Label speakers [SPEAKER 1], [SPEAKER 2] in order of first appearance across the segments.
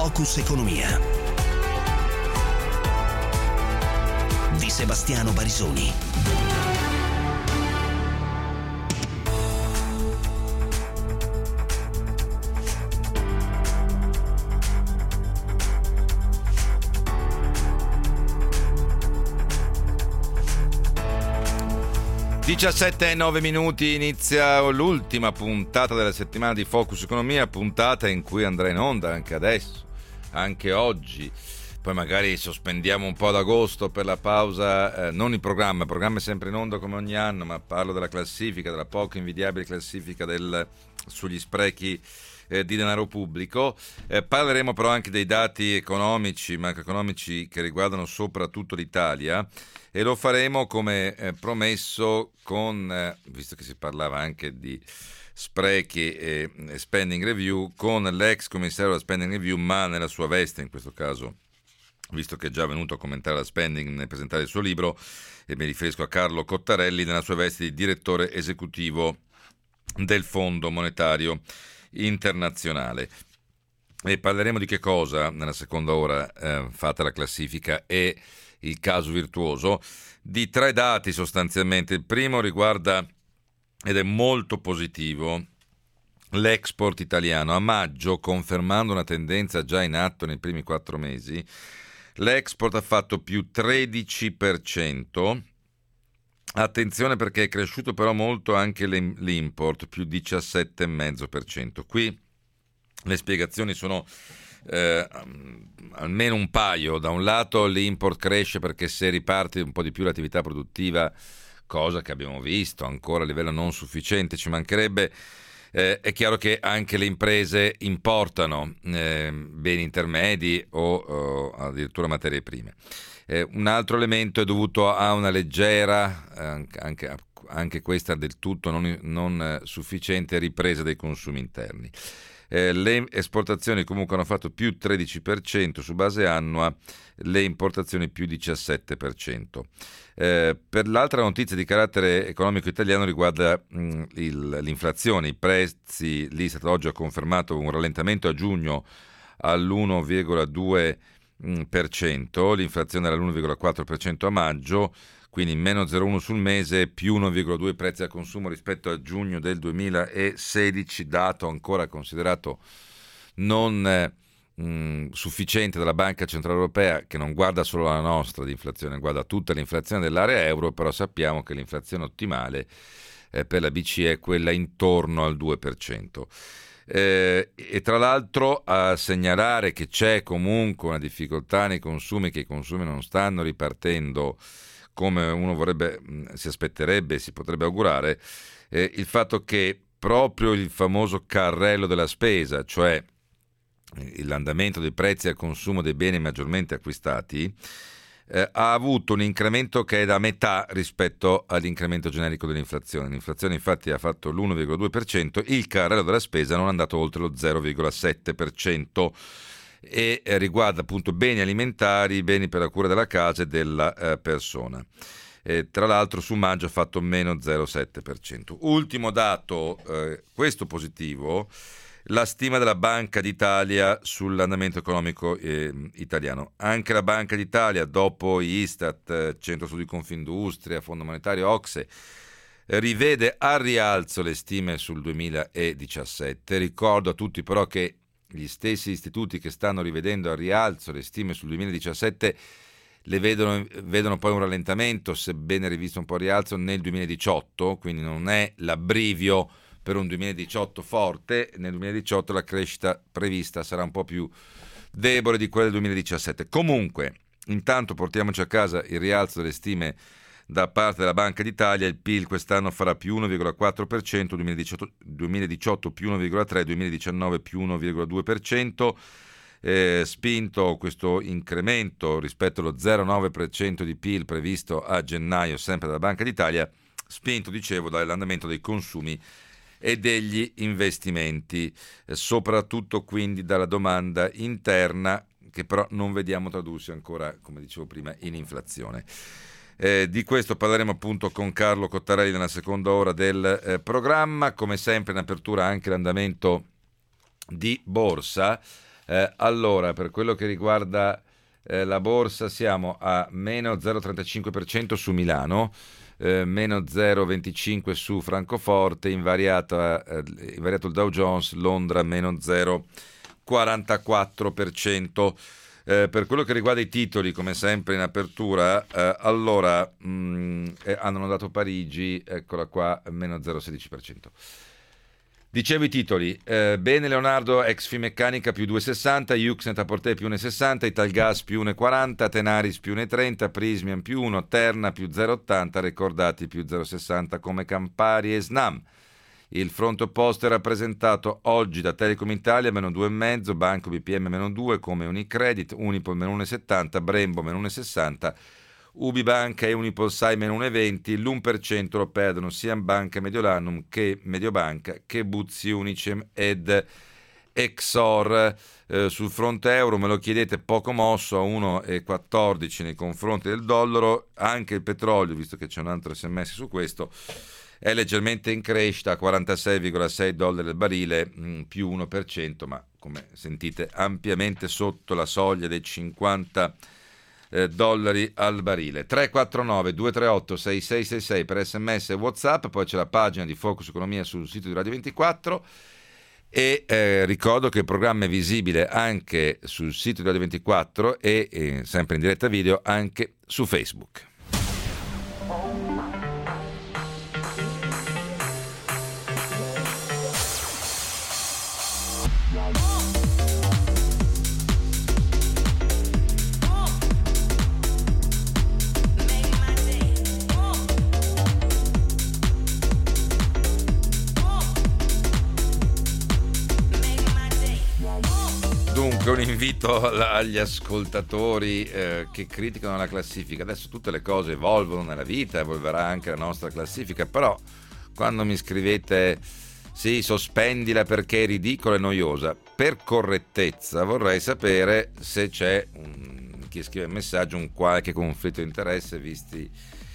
[SPEAKER 1] Focus Economia di Sebastiano Barisoni.
[SPEAKER 2] Diciassette e 9 minuti, inizia l'ultima puntata della settimana di Focus Economia, puntata in cui andrà in onda anche adesso, anche oggi. Poi magari sospendiamo un po' ad agosto per la pausa, non il programma è sempre in onda come ogni anno, ma parlo della classifica, della poco invidiabile classifica sugli sprechi di denaro pubblico. Parleremo però anche dei dati economici, macroeconomici che riguardano soprattutto l'Italia, e lo faremo come promesso con, visto che si parlava anche di sprechi e spending review, con l'ex commissario della spending review, ma nella sua veste in questo caso, visto che è già venuto a commentare la spending nel presentare il suo libro, e mi riferisco a Carlo Cottarelli, nella sua veste di direttore esecutivo del Fondo Monetario Internazionale. E parleremo di che cosa nella seconda ora, fatta la classifica e il caso virtuoso, di tre dati sostanzialmente. Il primo riguarda, ed è molto positivo, l'export italiano. A maggio, confermando una tendenza già in atto nei primi 4 mesi, l'export ha fatto più 13%. Attenzione, perché è cresciuto però molto anche l'import, più 17,5%. Qui le spiegazioni sono almeno un paio. Da un lato l'import cresce perché se riparte un po' di più l'attività produttiva, cosa che abbiamo visto ancora a livello non sufficiente, ci mancherebbe, è chiaro che anche le imprese importano beni intermedi o addirittura materie prime. Un altro elemento è dovuto a una leggera, anche questa del tutto non sufficiente, ripresa dei consumi interni. Le esportazioni comunque hanno fatto più 13% su base annua, le importazioni più 17%. Per l'altra notizia di carattere economico italiano riguarda l'inflazione. I prezzi, l'Istat oggi ha confermato un rallentamento a giugno all'1,2%, l'inflazione era all'1,4% a maggio, quindi meno 0,1 sul mese, più 1,2 prezzi al consumo rispetto a giugno del 2016, dato ancora considerato non sufficiente dalla Banca Centrale Europea, che non guarda solo la nostra di inflazione, guarda tutta l'inflazione dell'area euro, però sappiamo che l'inflazione ottimale per la BCE è quella intorno al 2%. E tra l'altro a segnalare che c'è comunque una difficoltà nei consumi, che i consumi non stanno ripartendo come uno si aspetterebbe, si potrebbe augurare, il fatto che proprio il famoso carrello della spesa, cioè l'andamento dei prezzi al consumo dei beni maggiormente acquistati, ha avuto un incremento che è da metà rispetto all'incremento generico dell'inflazione. L'inflazione infatti ha fatto l'1,2%, il carrello della spesa non è andato oltre lo 0,7%. E riguarda appunto beni alimentari, beni per la cura della casa e della persona. Tra l'altro su maggio ha fatto meno 0,7%. Ultimo dato, questo positivo, la stima della Banca d'Italia sull'andamento economico italiano. Anche la Banca d'Italia, dopo Istat, Centro Studi Confindustria, Fondo Monetario, OCSE, rivede a rialzo le stime sul 2017. Ricordo a tutti però che gli stessi istituti che stanno rivedendo a rialzo le stime sul 2017 le vedono poi un rallentamento, sebbene rivisto un po' a rialzo, nel 2018, quindi non è l'abbrivio per un 2018 forte. Nel 2018 la crescita prevista sarà un po' più debole di quella del 2017. Comunque, intanto portiamoci a casa il rialzo delle stime da parte della Banca d'Italia. Il PIL quest'anno farà più 1,4%, 2018 più 1,3%, 2019 più 1,2%, spinto questo incremento rispetto allo 0,9% di PIL previsto a gennaio sempre dalla Banca d'Italia, spinto, dicevo, dall'andamento dei consumi e degli investimenti, soprattutto quindi dalla domanda interna, che però non vediamo tradursi ancora, come dicevo prima, in inflazione. Di questo parleremo appunto con Carlo Cottarelli nella seconda ora del programma. Come sempre in apertura anche l'andamento di borsa. Allora, per quello che riguarda la borsa, siamo a meno 0,35% su Milano, meno 0,25% su Francoforte, invariato il Dow Jones, Londra meno 0,44%. Per quello che riguarda i titoli, come sempre in apertura, allora hanno dato Parigi, eccola qua, meno 0,16%. Dicevo i titoli, bene Leonardo ex Finmeccanica più 2,60, Yux Net-a-Porter più 1,60, Italgas più 1,40, Tenaris più 1,30, Prismian più 1, Terna più 0,80, Recordati più 0,60 come Campari e Snam. Il fronte opposto è rappresentato oggi da Telecom Italia meno 2,5, Banco BPM meno 2 come Unicredit, Unipol meno 1,70, Brembo meno 1,60, Ubibanca e Unipolsai meno 1,20, l'1% lo perdono sia Banca Mediolanum che Mediobanca che Buzzi Unicem ed Exor. Sul fronte euro me lo chiedete, poco mosso a 1,14 nei confronti del dollaro, anche il petrolio, visto che c'è un altro sms su questo, è leggermente in crescita a $46,6 al barile, più 1%, ma come sentite ampiamente sotto la soglia dei $50 al barile. 349 238 6666 per sms e WhatsApp, poi c'è la pagina di Focus Economia sul sito di Radio 24 e ricordo che il programma è visibile anche sul sito di Radio 24 e sempre in diretta video anche su Facebook. Un invito agli ascoltatori che criticano la classifica. Adesso tutte le cose evolvono nella vita, evolverà anche la nostra classifica, però quando mi scrivete sì, sospendila perché è ridicola e noiosa, per correttezza vorrei sapere se c'è chi scrive il messaggio un qualche conflitto di interesse, viste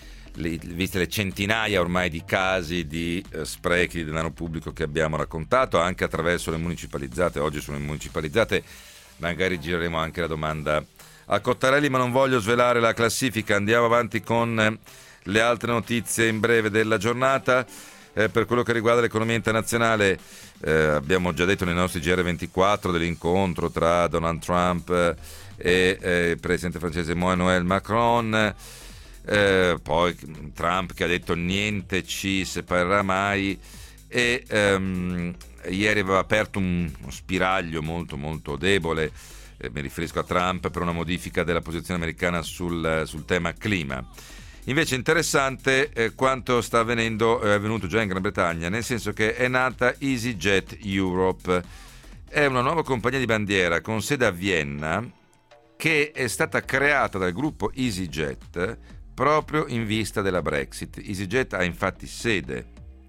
[SPEAKER 2] le centinaia ormai di casi di sprechi di denaro pubblico che abbiamo raccontato anche attraverso le municipalizzate. Oggi sulle municipalizzate magari gireremo anche la domanda a Cottarelli, ma non voglio svelare la classifica. Andiamo avanti con le altre notizie in breve della giornata. Per quello che riguarda l'economia internazionale, abbiamo già detto nei nostri GR24 dell'incontro tra Donald Trump e il presidente francese Emmanuel Macron. Poi Trump che ha detto niente ci separerà mai, e ieri aveva aperto uno spiraglio molto molto debole, mi riferisco a Trump, per una modifica della posizione americana sul tema clima. Invece interessante quanto sta avvenendo, è avvenuto già in Gran Bretagna, nel senso che è nata EasyJet Europe, è una nuova compagnia di bandiera con sede a Vienna che è stata creata dal gruppo EasyJet proprio in vista della Brexit. EasyJet ha infatti sede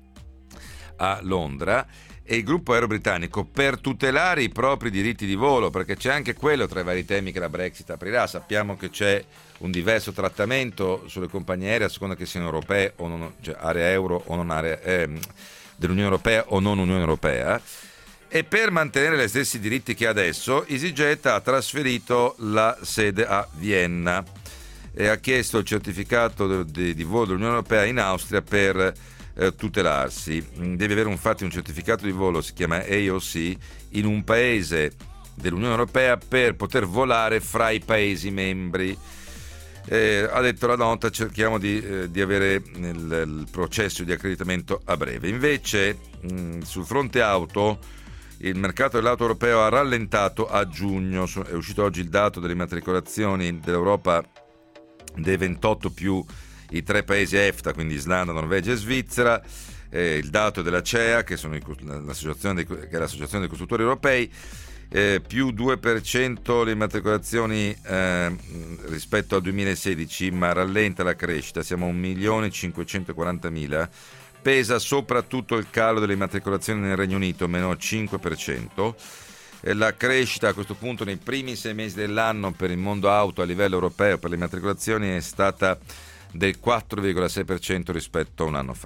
[SPEAKER 2] a Londra e il gruppo aereo britannico, per tutelare i propri diritti di volo, perché c'è anche quello tra i vari temi che la Brexit aprirà, sappiamo che c'è un diverso trattamento sulle compagnie aeree a seconda che siano europee o non, cioè area euro o non area dell'Unione Europea o non Unione Europea, e per mantenere gli stessi diritti che ha adesso EasyJet ha trasferito la sede a Vienna e ha chiesto il certificato di volo dell'Unione Europea in Austria per tutelarsi. Deve avere infatti un certificato di volo, si chiama AOC, in un paese dell'Unione Europea per poter volare fra i paesi membri. Ha detto la nota, cerchiamo di avere il processo di accreditamento a breve. Invece sul fronte auto il mercato dell'auto europeo ha rallentato a giugno, è uscito oggi il dato delle immatricolazioni dell'Europa dei 28 più i 3 paesi EFTA, quindi Islanda, Norvegia e Svizzera, il dato della CEA, che è l'associazione dei costruttori europei, più 2% le immatricolazioni rispetto al 2016, ma rallenta la crescita, siamo a 1.540.000, pesa soprattutto il calo delle immatricolazioni nel Regno Unito, meno 5%. La crescita a questo punto nei primi 6 mesi dell'anno per il mondo auto a livello europeo per le immatricolazioni è stata del 4,6% rispetto a un anno fa.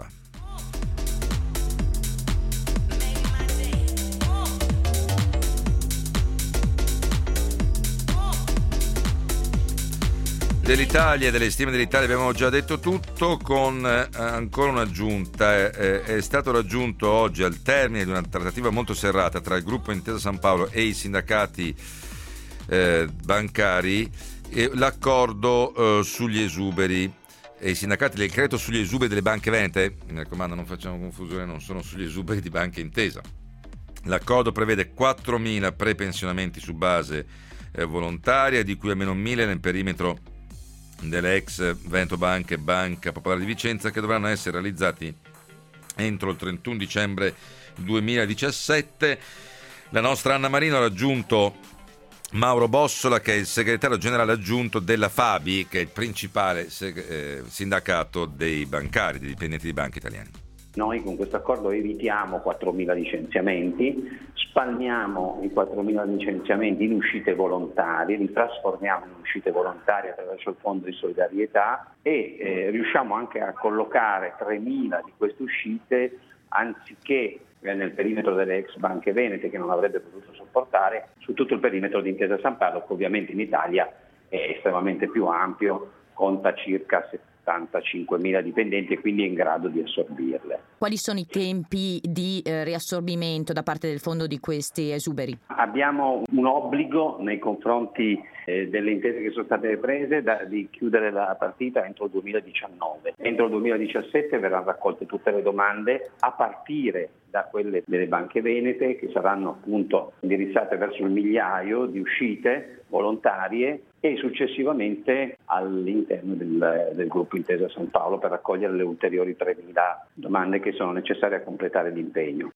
[SPEAKER 2] Dell'Italia e delle stime dell'Italia abbiamo già detto tutto, con ancora un'aggiunta. È stato raggiunto oggi, al termine di una trattativa molto serrata tra il gruppo Intesa San Paolo e i sindacati bancari, l'accordo sugli esuberi. E i sindacati del credito sugli esuberi delle banche venete, mi raccomando non facciamo confusione, non sono sugli esuberi di Banca Intesa. L'accordo prevede 4.000 prepensionamenti su base volontaria, di cui almeno 1.000 nel perimetro delle ex Veneto Banca e Banca Popolare di Vicenza, che dovranno essere realizzati entro il 31 dicembre 2017. La nostra Anna Marino ha raggiunto Mauro Bossola, che è il segretario generale aggiunto della Fabi, che è il principale sindacato dei bancari, dei dipendenti di banche italiani.
[SPEAKER 3] Noi con questo accordo evitiamo 4.000 licenziamenti, spalmiamo i 4.000 licenziamenti in uscite volontarie, li trasformiamo in uscite volontarie attraverso il fondo di solidarietà e riusciamo anche a collocare 3.000 di queste uscite, anziché nel perimetro delle ex banche venete, che non avrebbe potuto sopportare, su tutto il perimetro di Intesa San Paolo, che ovviamente in Italia è estremamente più ampio, conta circa 75.000 dipendenti e quindi è in grado di assorbirle.
[SPEAKER 4] Quali sono i tempi di riassorbimento da parte del fondo di questi esuberi?
[SPEAKER 3] Abbiamo un obbligo nei confronti delle intese che sono state prese di chiudere la partita entro il 2019. Entro il 2017 verranno raccolte tutte le domande, a partire da quelle delle banche venete, che saranno appunto indirizzate verso il migliaio di uscite volontarie, e successivamente all'interno del gruppo Intesa San Paolo, per raccogliere le ulteriori 3.000 domande che sono necessarie a completare l'impegno.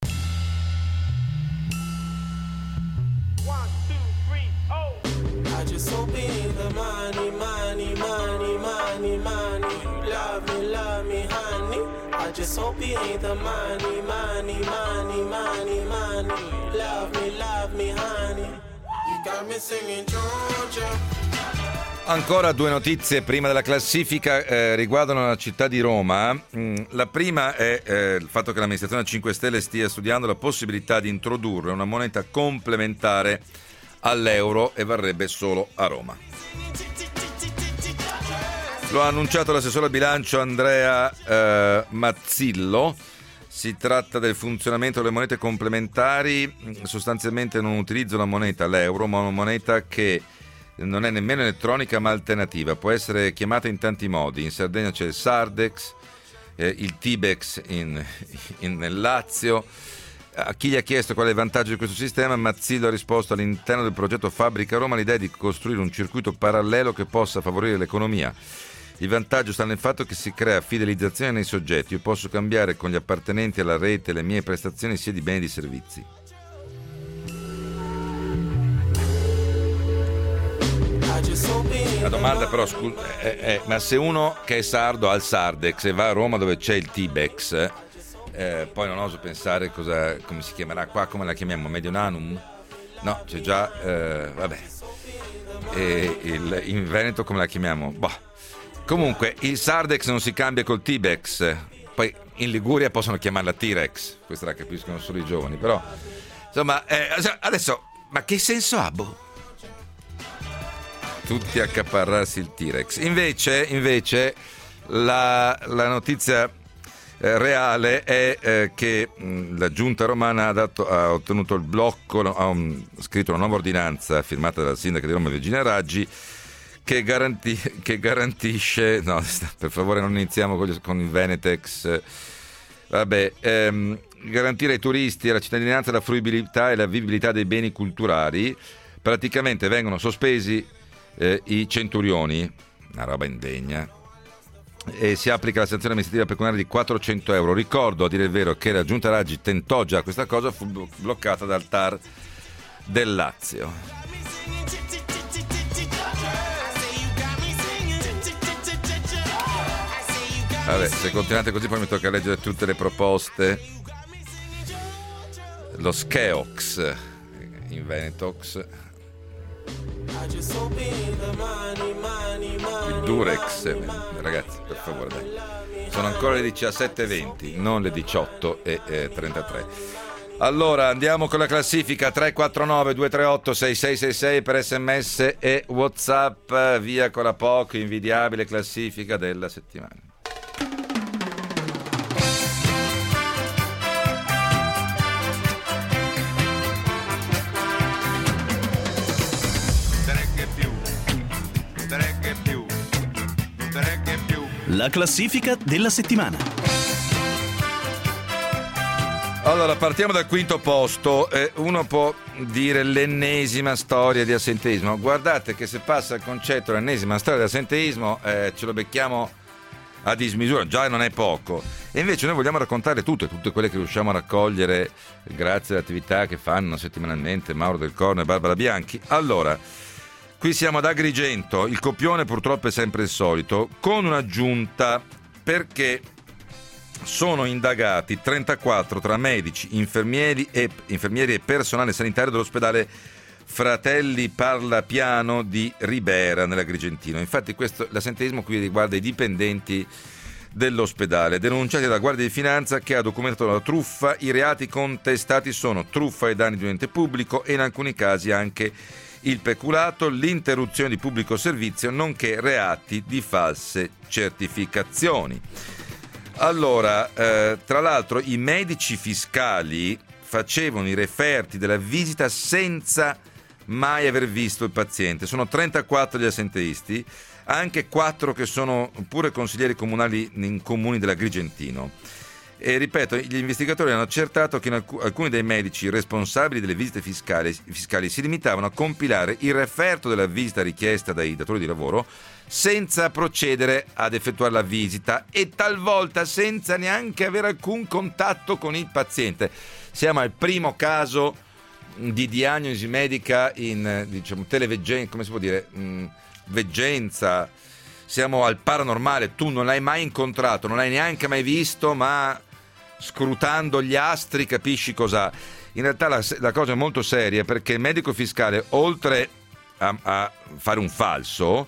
[SPEAKER 5] I just hope it ain't the money, money, money, money, money. You love me, honey. I just hope it ain't the money, money, money, money, money. You love me, honey. You got me singing Georgia.
[SPEAKER 2] Ancora due notizie prima della classifica riguardano la città di Roma. La prima è il fatto che l'amministrazione 5 Stelle stia studiando la possibilità di introdurre una moneta complementare all'euro e varrebbe solo a Roma. Lo ha annunciato l'assessore al bilancio Andrea Mazzillo. Si tratta del funzionamento delle monete complementari. Sostanzialmente non utilizza una moneta, l'euro, ma una moneta che non è nemmeno elettronica ma alternativa. Può essere chiamata in tanti modi. In Sardegna c'è il Sardex, il Tibex nel Lazio. A chi gli ha chiesto qual è il vantaggio di questo sistema, Mazzillo ha risposto: all'interno del progetto Fabbrica Roma l'idea è di costruire un circuito parallelo che possa favorire l'economia. Il vantaggio sta nel fatto che si crea fidelizzazione nei soggetti. Io posso cambiare con gli appartenenti alla rete le mie prestazioni sia di beni che di servizi. La domanda però, ma se uno che è sardo ha il Sardex e va a Roma dove c'è il Tibex, poi non oso pensare come si chiamerà qua, come la chiamiamo, Medionanum? No, c'è già, vabbè, in Veneto come la chiamiamo? Boh. Comunque il Sardex non si cambia col Tibex, poi in Liguria possono chiamarla T-Rex, questa la capiscono solo i giovani, però insomma adesso, ma che senso ha, boh? Tutti a accaparrarsi il T-Rex. Invece la notizia reale è che la giunta romana ha ottenuto il blocco, ha scritto una nuova ordinanza firmata dal sindaco di Roma Virginia Raggi che garantisce, no, per favore non iniziamo con il Venetex, garantire ai turisti, alla cittadinanza la fruibilità e la vivibilità dei beni culturali. Praticamente vengono sospesi i centurioni, una roba indegna, e si applica la sanzione amministrativa pecuniaria di 400 euro. Ricordo, a dire il vero, che la giunta Raggi tentò già questa cosa, fu bloccata dal TAR del Lazio. Vabbè, se continuate così poi mi tocca leggere tutte le proposte. Lo Scheox in Venetox, il Durex, ragazzi, per favore, dai. Sono ancora le 17:20, non le 18:33. Allora andiamo con la classifica. 349 238 6666 per SMS e WhatsApp. Via con la poco invidiabile classifica della settimana.
[SPEAKER 1] La classifica della settimana.
[SPEAKER 2] Allora, partiamo dal quinto posto. Uno può dire l'ennesima storia di assenteismo. Guardate che se passa il concetto l'ennesima storia di assenteismo ce lo becchiamo a dismisura, già non è poco. E invece noi vogliamo raccontare tutte quelle che riusciamo a raccogliere grazie alle attività che fanno settimanalmente Mauro Del Corno e Barbara Bianchi. Allora, qui siamo ad Agrigento, il copione purtroppo è sempre il solito, con un'aggiunta, perché sono indagati 34 tra medici, infermieri e personale sanitario dell'ospedale Fratelli Parlapiano di Ribera nell'Agrigentino. Infatti l'assenteismo qui riguarda i dipendenti dell'ospedale, denunciati dalla Guardia di Finanza, che ha documentato la truffa. I reati contestati sono truffa ai danni di un ente pubblico e in alcuni casi anche il peculato, l'interruzione di pubblico servizio, nonché reati di false certificazioni. Allora, tra l'altro i medici fiscali facevano i referti della visita senza mai aver visto il paziente. Sono 34 gli assenteisti, anche 4 che sono pure consiglieri comunali in comuni dell'Agrigentino. E ripeto, gli investigatori hanno accertato che alcuni dei medici responsabili delle visite fiscali si limitavano a compilare il referto della visita richiesta dai datori di lavoro senza procedere ad effettuare la visita e talvolta senza neanche avere alcun contatto con il paziente. Siamo al primo caso di diagnosi medica in, televeggenza, come si può dire, veggenza. Siamo al paranormale, tu non l'hai mai incontrato, non l'hai neanche mai visto, ma scrutando gli astri capisci cos'ha. In realtà la cosa è molto seria, perché il medico fiscale, oltre a fare un falso,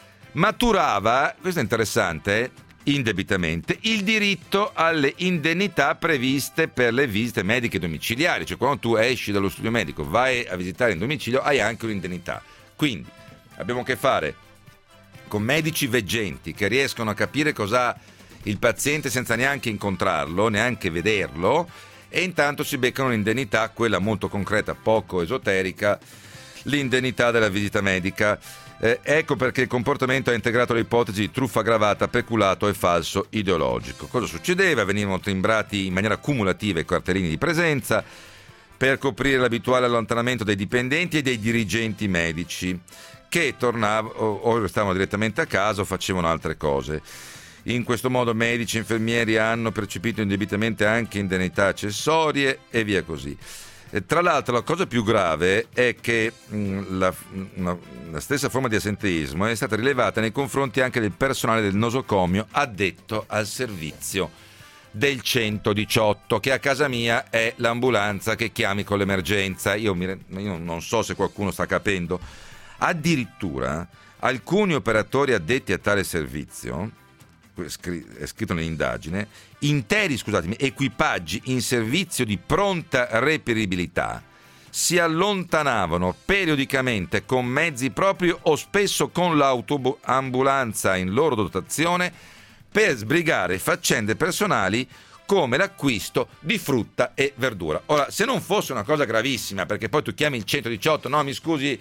[SPEAKER 2] maturava, questo è interessante, indebitamente il diritto alle indennità previste per le visite mediche domiciliari. Cioè, quando tu esci dallo studio medico, vai a visitare in domicilio, hai anche un'indennità. Quindi abbiamo a che fare con medici veggenti che riescono a capire cos'ha il paziente senza neanche incontrarlo, neanche vederlo, e intanto si beccano l'indennità, quella molto concreta, poco esoterica, l'indennità della visita medica. Ecco perché il comportamento ha integrato l'ipotesi di truffa aggravata, peculato e falso ideologico. Cosa succedeva? Venivano timbrati in maniera cumulativa i cartellini di presenza per coprire l'abituale allontanamento dei dipendenti e dei dirigenti medici, che tornavano o restavano direttamente a casa o facevano altre cose. In questo modo medici e infermieri hanno percepito indebitamente anche indennità accessorie e via così. Tra l'altro la cosa più grave è che la stessa forma di assenteismo è stata rilevata nei confronti anche del personale del nosocomio addetto al servizio del 118, che a casa mia è l'ambulanza che chiami con l'emergenza. Io non so se qualcuno sta capendo. Addirittura alcuni operatori addetti a tale servizio, è scritto nell'indagine, interi equipaggi in servizio di pronta reperibilità si allontanavano periodicamente con mezzi propri o spesso con l'autoambulanza in loro dotazione per sbrigare faccende personali come l'acquisto di frutta e verdura. Ora, se non fosse una cosa gravissima, perché poi tu chiami il 118, no mi scusi,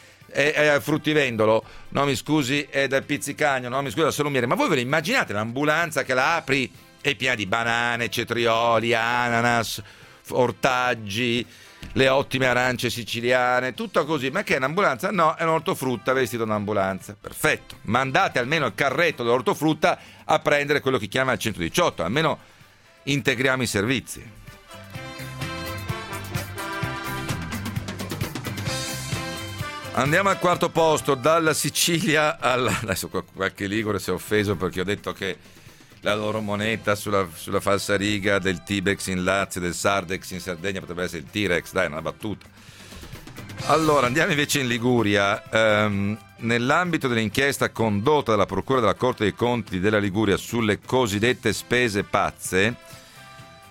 [SPEAKER 2] è al fruttivendolo, no mi scusi, è dal pizzicagno, no mi scusi, dal salumiere, ma voi ve lo immaginate l'ambulanza che la apri è piena di banane, cetrioli, ananas, ortaggi, le ottime arance siciliane, tutto così? Ma che è un'ambulanza? No, è un ortofrutta vestito da un'ambulanza. Perfetto, mandate almeno il carretto dell'ortofrutta a prendere quello che chiama il 118, almeno integriamo i servizi. Andiamo al quarto posto, dalla Sicilia adesso qualche ligure si è offeso perché ho detto che la loro moneta sulla falsariga del Tibex in Lazio, del Sardex in Sardegna potrebbe essere il T-Rex, dai, una battuta. Allora, andiamo invece in Liguria. Nell'ambito dell'inchiesta condotta dalla Procura della Corte dei Conti della Liguria sulle cosiddette spese pazze,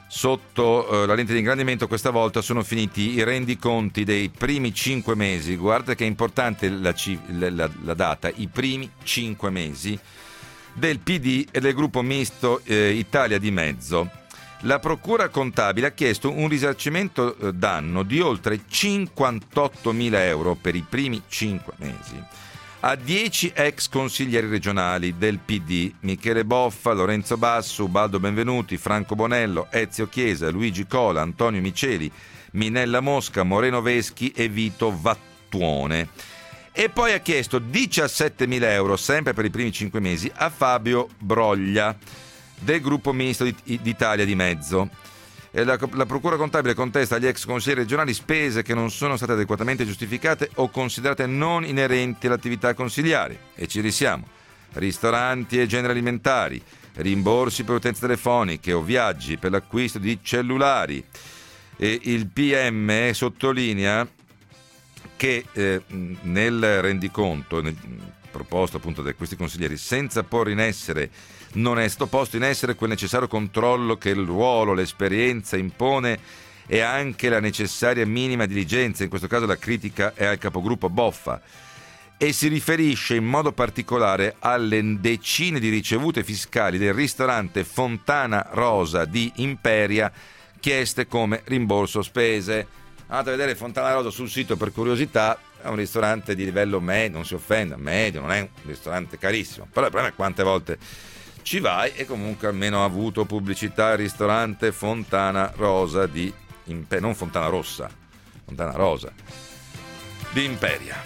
[SPEAKER 2] sotto la lente di ingrandimento questa volta sono finiti i rendiconti dei primi 5 mesi. Guarda che è importante la data, i primi 5 mesi del PD e del gruppo misto Italia di Mezzo. La procura contabile ha chiesto un risarcimento danno di oltre 58.000 euro per i primi 5 mesi a 10 ex consiglieri regionali del PD: Michele Boffa, Lorenzo Basso, Ubaldo Benvenuti, Franco Bonello, Ezio Chiesa, Luigi Cola, Antonio Miceli, Minella Mosca, Moreno Veschi e Vito Vattuone. E poi ha chiesto 17.000 euro, sempre per i primi 5 mesi, a Fabio Broglia del gruppo misto d'Italia di Mezzo. La procura contabile contesta agli ex consiglieri regionali spese che non sono state adeguatamente giustificate o considerate non inerenti all'attività consigliare. E ci risiamo: ristoranti e generi alimentari, rimborsi per utenze telefoniche o viaggi per l'acquisto di cellulari. E il PM sottolinea che nel rendiconto proposto appunto da questi consiglieri, senza porre in essere, non è stato posto in essere quel necessario controllo che il ruolo, l'esperienza impone e anche la necessaria minima diligenza. In questo caso la critica è al capogruppo Boffa e si riferisce in modo particolare alle decine di ricevute fiscali del ristorante Fontana Rosa di Imperia chieste come rimborso spese. Andate a vedere Fontana Rosa sul sito per curiosità, è un ristorante di livello medio, non si offenda, medio, non è un ristorante carissimo, però il problema è quante volte ci vai e comunque almeno ha avuto pubblicità il ristorante Fontana Rosa di Imperia, non Fontana Rossa, Fontana Rosa di Imperia.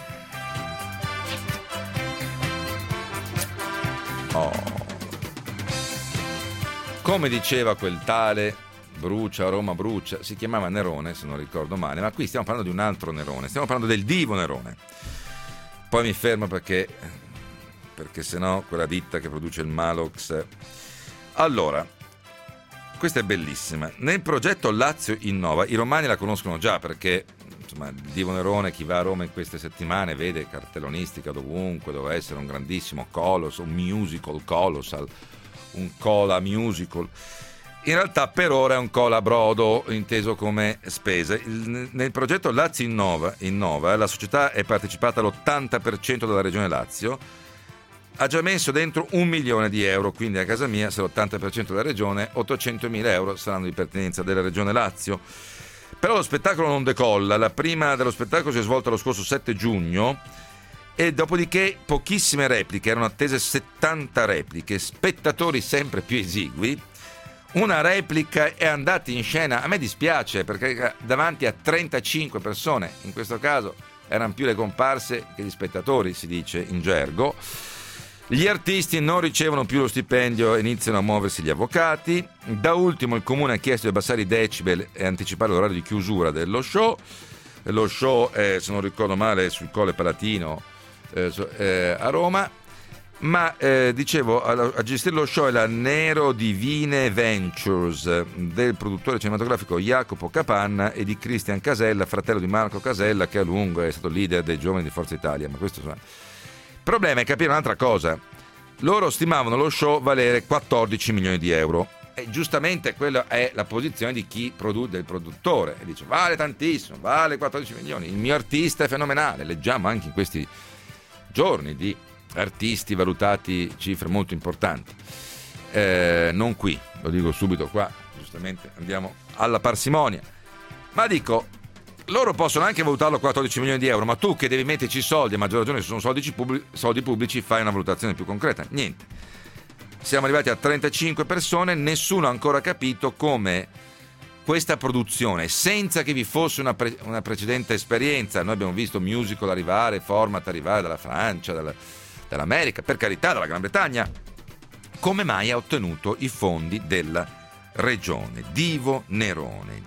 [SPEAKER 2] Come diceva quel tale Brucia, Roma brucia, si chiamava Nerone se non ricordo male, ma qui stiamo parlando di un altro Nerone, stiamo parlando del divo Nerone. Poi mi fermo perché sennò quella ditta che produce il Malox. Allora, questa è bellissima. Nel progetto Lazio Innova, i romani la conoscono già perché insomma il divo Nerone, chi va a Roma in queste settimane vede cartellonistica dovunque, doveva essere un grandissimo colosso, un musical colossal, un cola musical. In realtà per ora è un cola brodo inteso come spese. Nel progetto Lazio Innova la società è partecipata all'80% dalla regione Lazio, ha già messo dentro 1 milione di euro, quindi a casa mia se l'80% della regione 800.000 euro saranno di pertinenza della regione Lazio. Però lo spettacolo non decolla, la prima dello spettacolo si è svolta lo scorso 7 giugno e dopodiché pochissime repliche, erano attese 70 repliche, spettatori sempre più esigui. Una replica è andata in scena, a me dispiace perché davanti a 35 persone, in questo caso erano più le comparse che gli spettatori, si dice in gergo. Gli artisti non ricevono più lo stipendio e iniziano a muoversi gli avvocati. Da ultimo il comune ha chiesto di abbassare i decibel e anticipare l'orario di chiusura dello show. Lo show è, se non ricordo male, sul Colle Palatino a Roma. Ma dicevo, a gestire lo show è la Nero Divine Ventures del produttore cinematografico Jacopo Capanna e di Cristian Casella, fratello di Marco Casella, che a lungo è stato leader dei giovani di Forza Italia. Ma questo insomma, il problema è capire un'altra cosa. Loro stimavano lo show valere 14 milioni di euro e giustamente quella è la posizione di chi del produttore e dice vale tantissimo, vale 14 milioni, il mio artista è fenomenale. Leggiamo anche in questi giorni di artisti valutati cifre molto importanti, non qui, lo dico subito qua, giustamente andiamo alla parsimonia, ma dico loro possono anche valutarlo 14 milioni di euro, ma tu che devi metterci i soldi, a maggior ragione se sono soldi pubblici, fai una valutazione più concreta. Niente, siamo arrivati a 35 persone, nessuno ha ancora capito come questa produzione, senza che vi fosse una precedente esperienza, noi abbiamo visto musical arrivare, format arrivare dalla Francia, dall'America, per carità, dalla Gran Bretagna, come mai ha ottenuto i fondi della regione? Divo Nerone,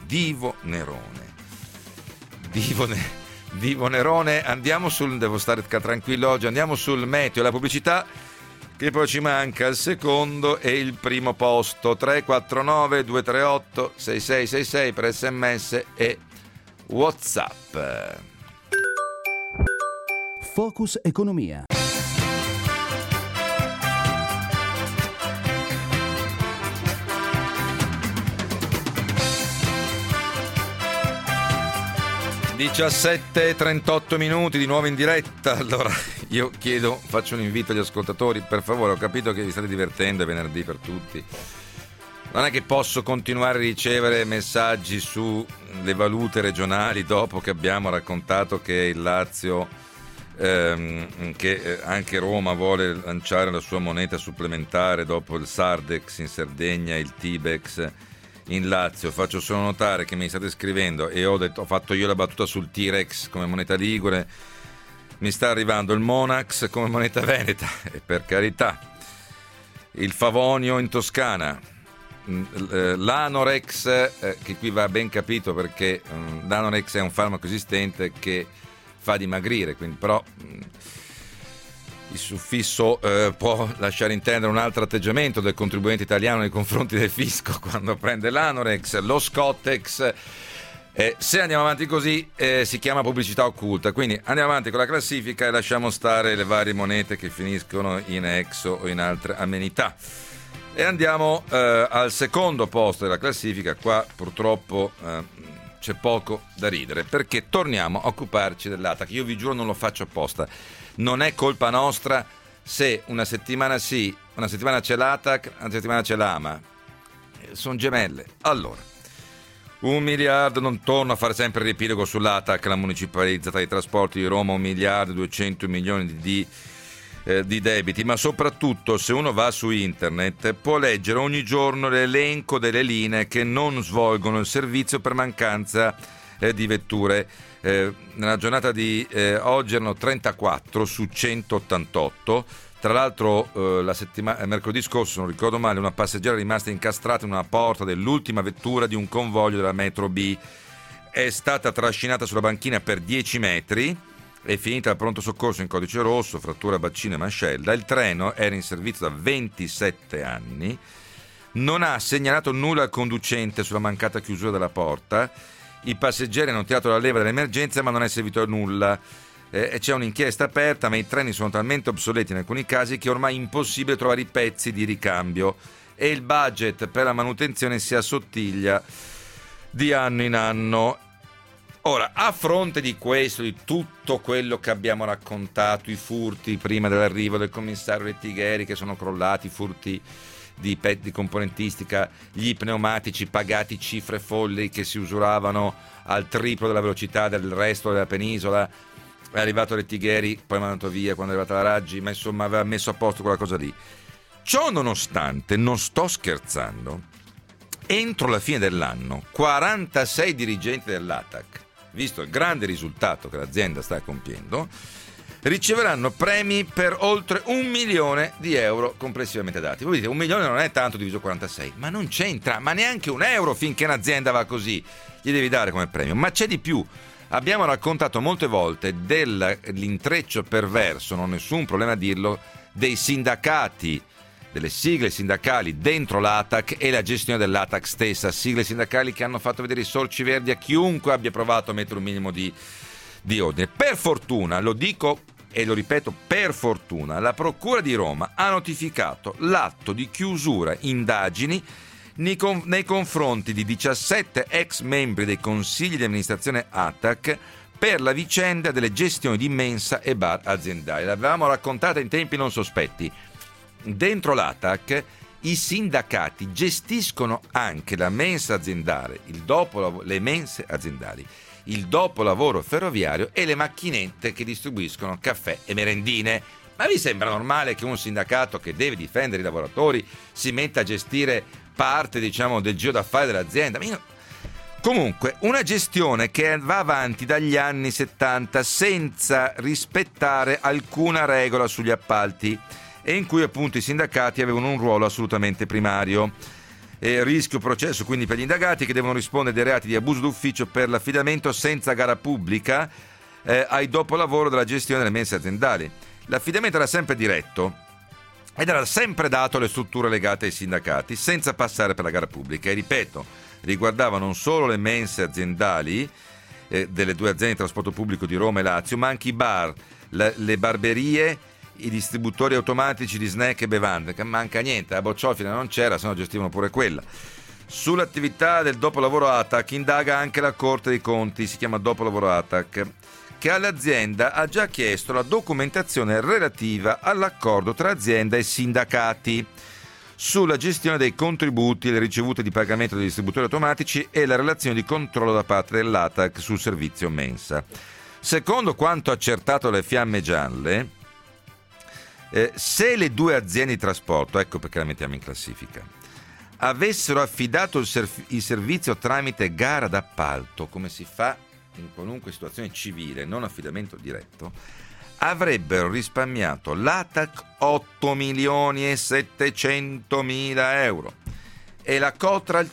[SPEAKER 2] andiamo devo stare tranquillo oggi, andiamo sul meteo e la pubblicità, che poi ci manca il secondo e il primo posto. 349 238 6666 per SMS e WhatsApp.
[SPEAKER 6] Focus Economia.
[SPEAKER 2] 17:38 minuti di nuovo in diretta. Allora io faccio un invito agli ascoltatori, per favore, ho capito che vi state divertendo, è venerdì per tutti, non è che posso continuare a ricevere messaggi sulle valute regionali dopo che abbiamo raccontato che il Lazio, che anche Roma vuole lanciare la sua moneta supplementare dopo il Sardex in Sardegna e il Tibex in Lazio. Faccio solo notare che mi state scrivendo e ho fatto io la battuta sul T-Rex come moneta ligure, mi sta arrivando il Monax come moneta veneta, e per carità, il Favonio in Toscana, l'Anorex, che qui va ben capito perché l'Anorex è un farmaco esistente che fa dimagrire, quindi però il suffisso può lasciare intendere un altro atteggiamento del contribuente italiano nei confronti del fisco quando prende l'Anorex. Lo Scottex, se andiamo avanti così, si chiama pubblicità occulta, quindi andiamo avanti con la classifica e lasciamo stare le varie monete che finiscono in Exo o in altre amenità. E andiamo al secondo posto della classifica. Qua purtroppo c'è poco da ridere, perché torniamo a occuparci dell'ATAC. Io vi giuro non lo faccio apposta, non è colpa nostra se una settimana sì, una settimana c'è l'ATAC, una settimana c'è l'AMA, sono gemelle. Allora, 1 miliardo, non torno a fare sempre il riepilogo sull'ATAC, la municipalizzata dei trasporti di Roma, 1 miliardo 200 milioni di debiti, ma soprattutto se uno va su internet può leggere ogni giorno l'elenco delle linee che non svolgono il servizio per mancanza di vetture. Nella giornata di oggi erano 34 su 188. Tra l'altro mercoledì scorso, se non ricordo male, una passeggera è rimasta incastrata in una porta dell'ultima vettura di un convoglio della metro B, è stata trascinata sulla banchina per 10 metri, è finita al pronto soccorso in codice rosso, frattura bacino e mascella. Il treno era in servizio da 27 anni, non ha segnalato nulla al conducente sulla mancata chiusura della porta, i passeggeri hanno tirato la leva dell'emergenza ma non è servito a nulla, e c'è un'inchiesta aperta, ma i treni sono talmente obsoleti in alcuni casi che ormai è impossibile trovare i pezzi di ricambio e il budget per la manutenzione si assottiglia di anno in anno. Ora, a fronte di questo, di tutto quello che abbiamo raccontato, i furti prima dell'arrivo del commissario Lettigheri che sono crollati, furti di componentistica, gli pneumatici pagati cifre folli che si usuravano al triplo della velocità del resto della penisola, è arrivato Lettigheri, poi è mandato via quando è arrivata la Raggi, ma insomma aveva messo a posto quella cosa lì. Ciò nonostante, non sto scherzando, entro la fine dell'anno 46 dirigenti dell'ATAC, visto il grande risultato che l'azienda sta compiendo, riceveranno premi per oltre 1 milione di euro complessivamente dati. Voi dite 1 milione non è tanto diviso 46, ma non c'entra, ma neanche un euro finché un'azienda va così, gli devi dare come premio. Ma c'è di più, abbiamo raccontato molte volte dell'intreccio perverso, non ho nessun problema a dirlo, dei sindacati, delle sigle sindacali dentro l'ATAC e la gestione dell'ATAC stessa, sigle sindacali che hanno fatto vedere i sorci verdi a chiunque abbia provato a mettere un minimo di ordine. Per fortuna, lo dico e lo ripeto, per fortuna, la Procura di Roma ha notificato l'atto di chiusura indagini nei confronti di 17 ex membri dei consigli di amministrazione ATAC per la vicenda delle gestioni di mensa e bar aziendali. L'avevamo raccontata in tempi non sospetti. Dentro l'ATAC i sindacati gestiscono anche la mensa aziendale, le mense aziendali, il dopolavoro ferroviario e le macchinette che distribuiscono caffè e merendine. Ma vi sembra normale che un sindacato che deve difendere i lavoratori si metta a gestire parte, del giro d'affari dell'azienda? Comunque, una gestione che va avanti dagli anni 70 senza rispettare alcuna regola sugli appalti e in cui appunto i sindacati avevano un ruolo assolutamente primario. Rischio processo quindi per gli indagati che devono rispondere dei reati di abuso d'ufficio per l'affidamento senza gara pubblica ai dopolavoro della gestione delle mense aziendali. L'affidamento era sempre diretto ed era sempre dato alle strutture legate ai sindacati senza passare per la gara pubblica e, ripeto, riguardava non solo le mense aziendali delle due aziende di trasporto pubblico di Roma e Lazio, ma anche i bar, le barberie, i distributori automatici di snack e bevande, che manca niente, la bocciofila non c'era, se no gestivano pure quella. Sull'attività del dopolavoro ATAC indaga anche la Corte dei Conti, si chiama dopolavoro ATAC, che all'azienda ha già chiesto la documentazione relativa all'accordo tra azienda e sindacati sulla gestione dei contributi e le ricevute di pagamento dei distributori automatici e la relazione di controllo da parte dell'ATAC sul servizio mensa. Secondo quanto accertato dalle Fiamme Gialle, se le due aziende di trasporto, ecco perché la mettiamo in classifica, avessero affidato il servizio tramite gara d'appalto, come si fa in qualunque situazione civile, non affidamento diretto, avrebbero risparmiato l'ATAC 8.700.000 euro e la Cotral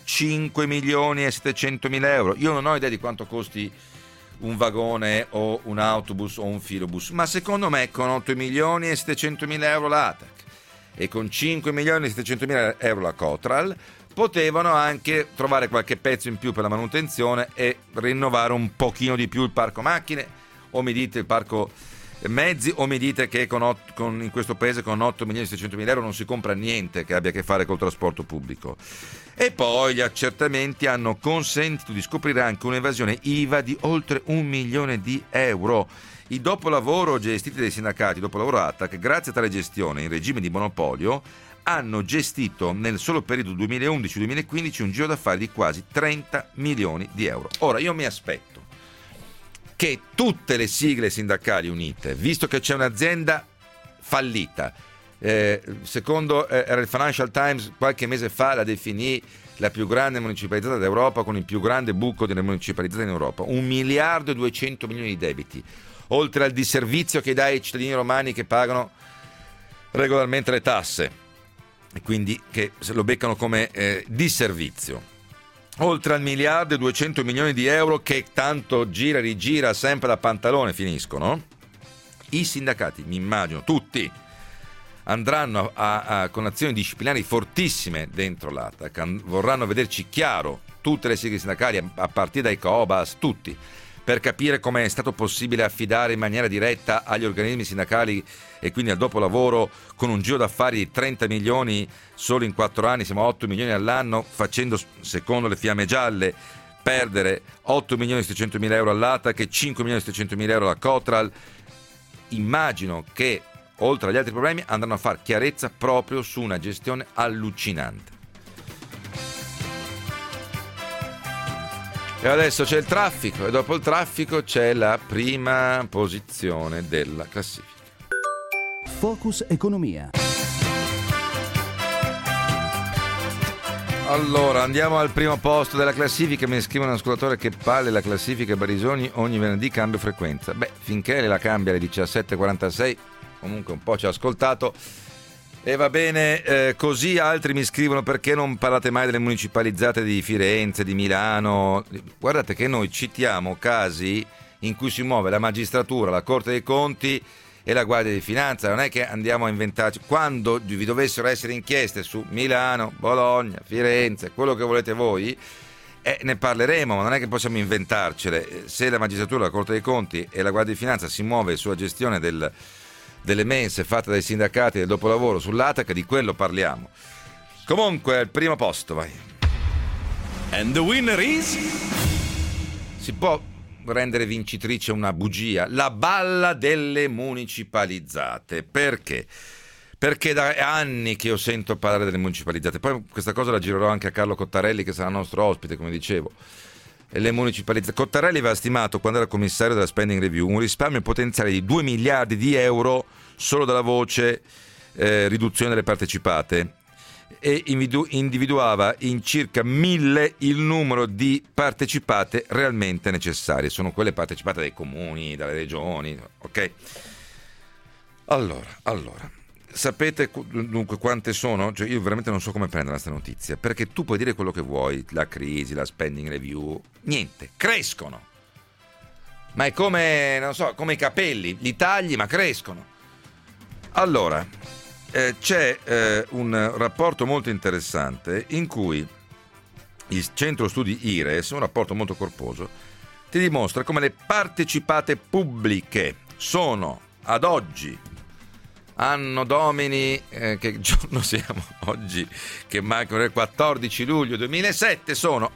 [SPEAKER 2] 5.700.000 euro. Io non ho idea di quanto costi un vagone o un autobus o un filobus, ma secondo me con 8.700.000 euro l'ATAC e con 5.700.000 euro la Cotral potevano anche trovare qualche pezzo in più per la manutenzione e rinnovare un pochino di più il parco macchine, o mi dite il parco mezzi, o mi dite che in questo paese con 8.700.000 euro non si compra niente che abbia a che fare col trasporto pubblico. E poi gli accertamenti hanno consentito di scoprire anche un'evasione IVA di oltre 1 milione di euro. I dopolavoro gestiti dai sindacati, dopolavoro ATAC, grazie a tale gestione in regime di monopolio, hanno gestito nel solo periodo 2011-2015 un giro d'affari di quasi 30 milioni di euro. Ora, io mi aspetto che tutte le sigle sindacali unite, visto che c'è un'azienda fallita, secondo era il Financial Times qualche mese fa la definì la più grande municipalizzata d'Europa con il più grande buco delle municipalizzate in Europa, 1 miliardo e 200 milioni di debiti, oltre al disservizio che dà ai cittadini romani che pagano regolarmente le tasse e quindi che se lo beccano come disservizio, oltre al 1 miliardo e 200 milioni di euro che tanto gira e rigira sempre da pantalone finiscono. I sindacati, mi immagino tutti, andranno con azioni disciplinari fortissime dentro l'ATAC, vorranno vederci chiaro tutte le sigle sindacali a partire dai Cobas, tutti, per capire come è stato possibile affidare in maniera diretta agli organismi sindacali e quindi al dopolavoro con un giro d'affari di 30 milioni solo in 4 anni, siamo a 8 milioni all'anno, facendo, secondo le Fiamme Gialle, perdere 8.700.000 euro all'ATAC e 5.700.000 euro alla Cotral. Immagino che, oltre agli altri problemi, andranno a far chiarezza proprio su una gestione allucinante. E adesso c'è il traffico e dopo il traffico c'è la prima posizione della classifica.
[SPEAKER 6] Focus Economia.
[SPEAKER 2] Allora, andiamo al primo posto della classifica. Mi scrive un ascoltatore: che palle la classifica Barisoni, ogni venerdì cambio frequenza. Beh, finché la cambia alle 17.46, comunque un po' ci ha ascoltato. E va bene così. Altri mi scrivono: perché non parlate mai delle municipalizzate di Firenze, di Milano? Guardate che noi citiamo casi in cui si muove la magistratura, la Corte dei Conti e la Guardia di Finanza, non è che andiamo a inventarci. Quando vi dovessero essere inchieste su Milano, Bologna, Firenze, quello che volete voi, ne parleremo, ma non è che possiamo inventarcele. Se la magistratura, la Corte dei Conti e la Guardia di Finanza si muove sulla gestione delle mense fatte dai sindacati del dopolavoro sull'ATAC, di quello parliamo. Comunque al primo posto, vai.
[SPEAKER 1] And the winner is...
[SPEAKER 2] Si può rendere vincitrice una bugia, la balla delle municipalizzate. Perché? Perché da anni che io sento parlare delle municipalizzate. Poi questa cosa la girerò anche a Carlo Cottarelli, che sarà nostro ospite, come dicevo. Le municipalizzate. Cottarelli aveva stimato, quando era commissario della Spending Review, un risparmio potenziale di 2 miliardi di euro solo dalla voce riduzione delle partecipate, e individuava in circa 1.000 il numero di partecipate realmente necessarie. Sono quelle partecipate dai comuni, dalle regioni, ok? Allora, sapete dunque quante sono? Cioè, io veramente non so come prendere questa notizia, perché tu puoi dire quello che vuoi, la crisi, la Spending Review, niente, crescono. Ma è come, non so, come i capelli, li tagli ma crescono. Allora, c'è un rapporto molto interessante in cui il centro studi IRES, un rapporto molto corposo, ti dimostra come le partecipate pubbliche sono ad oggi Anno Domini, che giorno siamo oggi? Che mancano il 14 luglio 2007, sono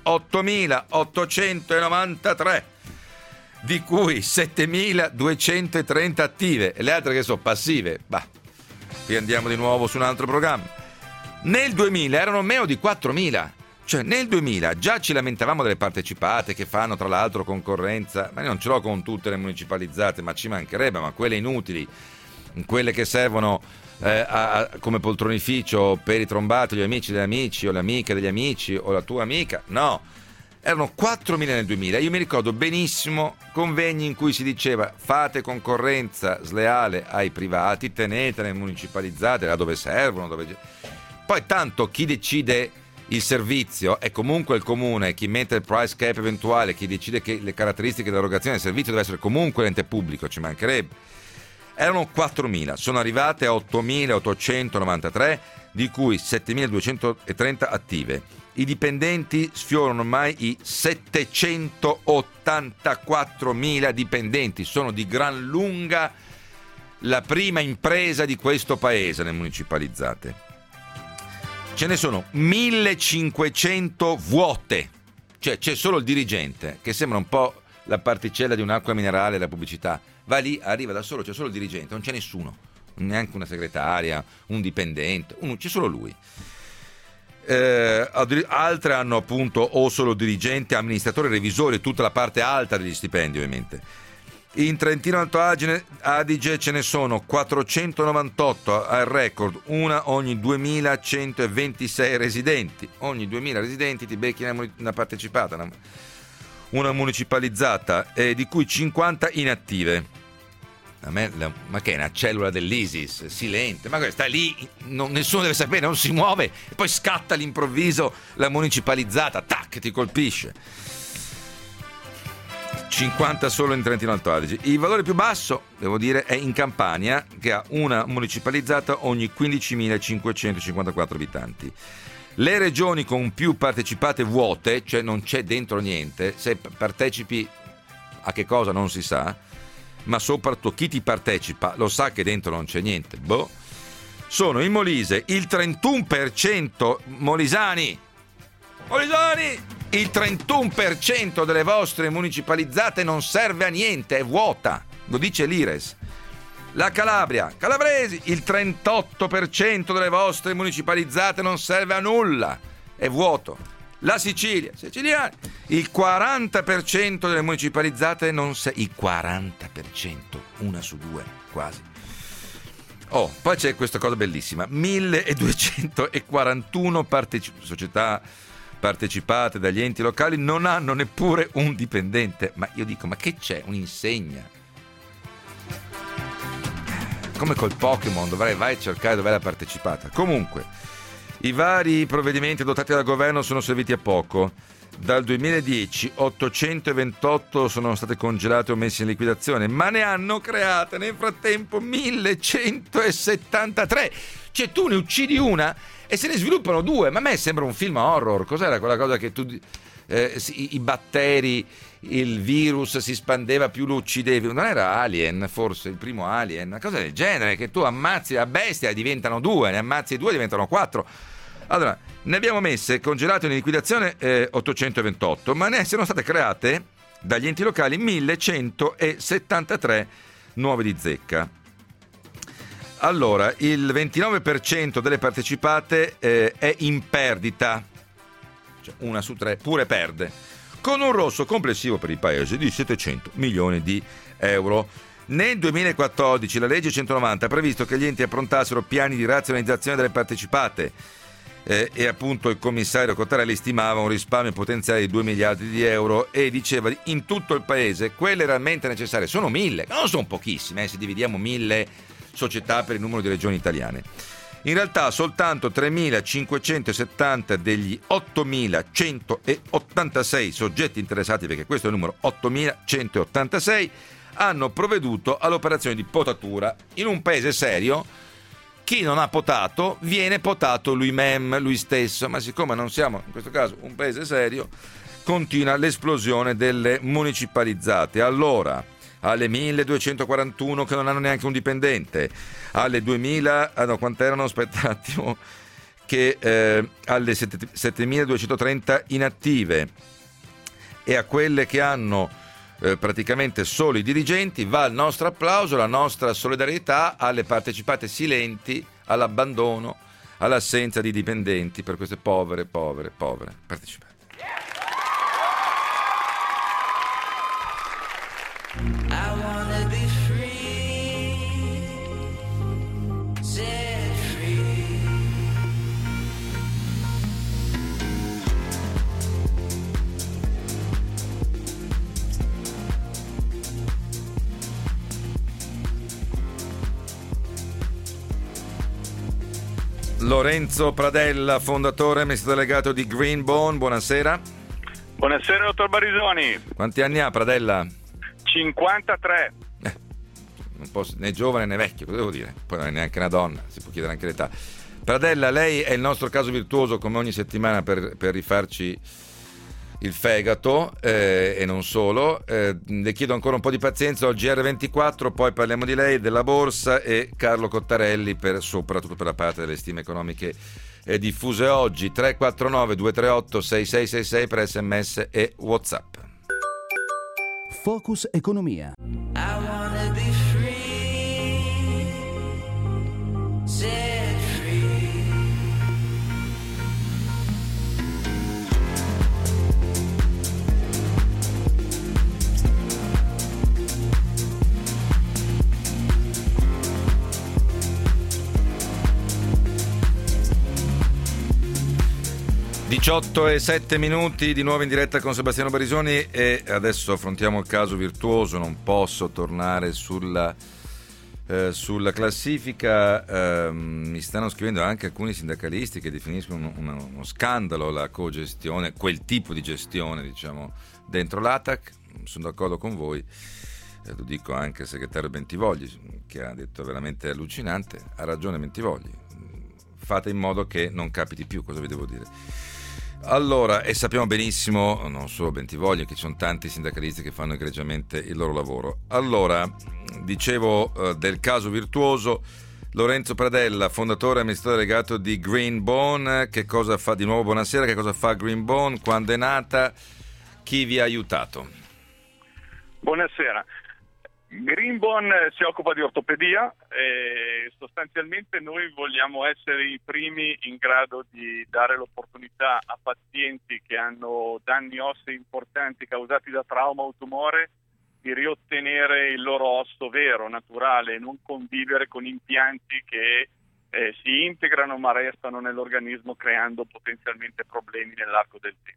[SPEAKER 2] 8.893, di cui 7.230 attive e le altre che sono passive. Bah, qui andiamo di nuovo su un altro programma. Nel 2000 erano meno di 4.000. Cioè nel 2000 già ci lamentavamo delle partecipate che fanno tra l'altro concorrenza, ma io non ce l'ho con tutte le municipalizzate, ma ci mancherebbe, ma quelle inutili, quelle che servono come poltronificio per i trombati, gli amici degli amici o l'amica degli amici o la tua amica, no, erano 4.000 nel 2000. Io mi ricordo benissimo convegni in cui si diceva fate concorrenza sleale ai privati, tenete le municipalizzate là dove servono, poi tanto chi decide il servizio è comunque il comune, chi mette il price cap eventuale, chi decide che le caratteristiche dell'erogazione del servizio deve essere comunque l'ente pubblico, ci mancherebbe. Erano 4.000, sono arrivate a 8.893, di cui 7.230 attive. I dipendenti sfiorano ormai i 784.000 dipendenti, sono di gran lunga la prima impresa di questo paese, le municipalizzate. Ce ne sono 1.500 vuote, cioè c'è solo il dirigente, che sembra un po' la particella di un'acqua minerale della pubblicità. Va lì, arriva da solo, c'è solo il dirigente, non c'è nessuno, neanche una segretaria, un dipendente, c'è solo lui. Altre hanno appunto o solo dirigente, amministratore, revisore, tutta la parte alta degli stipendi ovviamente. In Trentino Alto Adige ce ne sono 498 al record, una ogni 2.126 residenti. Ogni 2.000 residenti ti becchi una partecipata, una municipalizzata, di cui 50 inattive. Ma che è una cellula dell'ISIS, silente, ma sta lì, nessuno deve sapere, non si muove, e poi scatta all'improvviso la municipalizzata, tac, ti colpisce. 50 solo in Trentino Alto Adige. Il valore più basso, devo dire, è in Campania, che ha una municipalizzata ogni 15.554 abitanti. Le regioni con più partecipate vuote, cioè non c'è dentro niente, se partecipi a che cosa non si sa, ma soprattutto chi ti partecipa lo sa che dentro non c'è niente. Sono in Molise il 31%, Molisani, il 31% delle vostre municipalizzate non serve a niente, è vuota, lo dice l'Ires. La Calabria, calabresi, il 38% delle vostre municipalizzate non serve a nulla, è vuoto. La Sicilia, siciliani, il 40% delle municipalizzate non serve, il 40%, una su due, quasi. Poi c'è questa cosa bellissima, 1241 società partecipate dagli enti locali non hanno neppure un dipendente. Ma io dico, ma che c'è? Un'insegna? Come col Pokémon, vai a cercare dov'è la partecipata. Comunque, i vari provvedimenti adottati dal governo sono serviti a poco. Dal 2010 828 sono state congelate o messe in liquidazione, ma ne hanno create nel frattempo 1173. Cioè tu ne uccidi una e se ne sviluppano due. Ma a me sembra un film horror. Cos'era quella cosa che tu i batteri, il virus si spandeva più lo uccidevi? Non era Alien, forse il primo Alien, una cosa del genere, che tu ammazzi la bestia e diventano due, ne ammazzi due e diventano 4. Allora, ne abbiamo messe congelate in liquidazione 828, ma ne sono state create dagli enti locali 1173 nuove di zecca. Allora, il 29% delle partecipate è in perdita, cioè una su tre pure perde, con un rosso complessivo per il paese di 700 milioni di euro. Nel 2014 la legge 190 ha previsto che gli enti approntassero piani di razionalizzazione delle partecipate e appunto il commissario Cottarelli stimava un risparmio potenziale di 2 miliardi di euro e diceva in tutto il paese quelle realmente necessarie sono 1.000, non sono pochissime, se dividiamo 1.000 società per il numero di regioni italiane. In realtà soltanto 3.570 degli 8.186 soggetti interessati, perché questo è il numero 8.186, hanno provveduto all'operazione di potatura. In un paese serio chi non ha potato viene potato lui stesso, ma siccome non siamo in questo caso un paese serio, continua l'esplosione delle municipalizzate. Allora, alle 1241 che non hanno neanche un dipendente, alle 2000, quante erano? Aspetta un attimo, che alle 7230 inattive, e a quelle che hanno praticamente solo i dirigenti va il nostro applauso, la nostra solidarietà alle partecipate silenti all'abbandono, all'assenza di dipendenti per queste povere partecipate.
[SPEAKER 5] I wanna be free, set free.
[SPEAKER 2] Lorenzo Pradella, fondatore e amministratore delegato di Greenbone, buonasera.
[SPEAKER 7] Buonasera dottor Barisoni.
[SPEAKER 2] Quanti anni ha Pradella?
[SPEAKER 7] 53.
[SPEAKER 2] Non posso, né giovane né vecchio, cosa devo dire? Poi non è neanche una donna, si può chiedere anche l'età. Pradella, lei è il nostro caso virtuoso come ogni settimana per rifarci il fegato e non solo. Le chiedo ancora un po' di pazienza, al GR24 poi parliamo di lei, della borsa, e Carlo Cottarelli soprattutto per la parte delle stime economiche diffuse oggi. 349 238 6666 per SMS e WhatsApp.
[SPEAKER 6] Focus Economia.
[SPEAKER 5] I wanna be free, set free.
[SPEAKER 2] Diciotto e 7 minuti di nuovo in diretta con Sebastiano Barisoni, e adesso affrontiamo il caso virtuoso. Non posso tornare sulla classifica. Mi stanno scrivendo anche alcuni sindacalisti che definiscono uno scandalo la cogestione, quel tipo di gestione, diciamo, dentro l'ATAC. Sono d'accordo con voi, lo dico anche al segretario Bentivogli, che ha detto veramente allucinante. Ha ragione Bentivogli, fate in modo che non capiti più, cosa vi devo dire? Allora, e sappiamo benissimo, non solo Bentivogli, che ci sono tanti sindacalisti che fanno egregiamente il loro lavoro. Allora, dicevo del caso virtuoso, Lorenzo Pradella, fondatore e amministratore delegato di Greenbone. Che cosa fa? Di nuovo buonasera, che cosa fa Greenbone? Quando è nata? Chi vi ha aiutato?
[SPEAKER 7] Buonasera. Greenbone si occupa di ortopedia e sostanzialmente noi vogliamo essere i primi in grado di dare l'opportunità a pazienti che hanno danni ossei importanti causati da trauma o tumore di riottenere il loro osso vero, naturale, e non convivere con impianti che si integrano ma restano nell'organismo creando potenzialmente problemi nell'arco del tempo.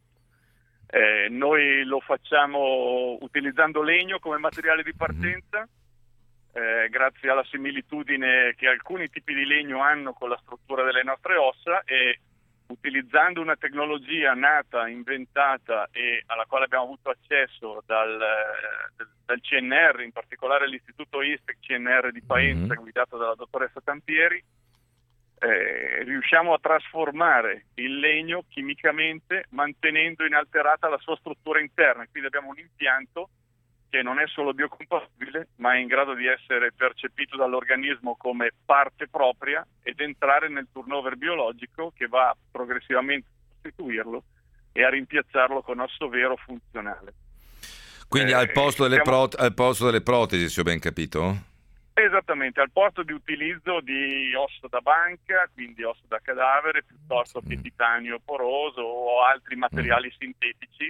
[SPEAKER 7] Noi lo facciamo utilizzando legno come materiale di partenza, grazie alla similitudine che alcuni tipi di legno hanno con la struttura delle nostre ossa, e utilizzando una tecnologia nata, inventata e alla quale abbiamo avuto accesso dal CNR, in particolare l'Istituto ISTEC CNR di Faenza, guidato dalla dottoressa Tampieri. Riusciamo a trasformare il legno chimicamente mantenendo inalterata la sua struttura interna, quindi abbiamo un impianto che non è solo biocompatibile ma è in grado di essere percepito dall'organismo come parte propria ed entrare nel turnover biologico che va progressivamente a sostituirlo e a rimpiazzarlo con osso vero funzionale.
[SPEAKER 2] Quindi al posto delle protesi, se ho ben capito?
[SPEAKER 7] Esattamente, al posto di utilizzo di osso da banca, quindi osso da cadavere, piuttosto che titanio poroso o altri materiali sintetici,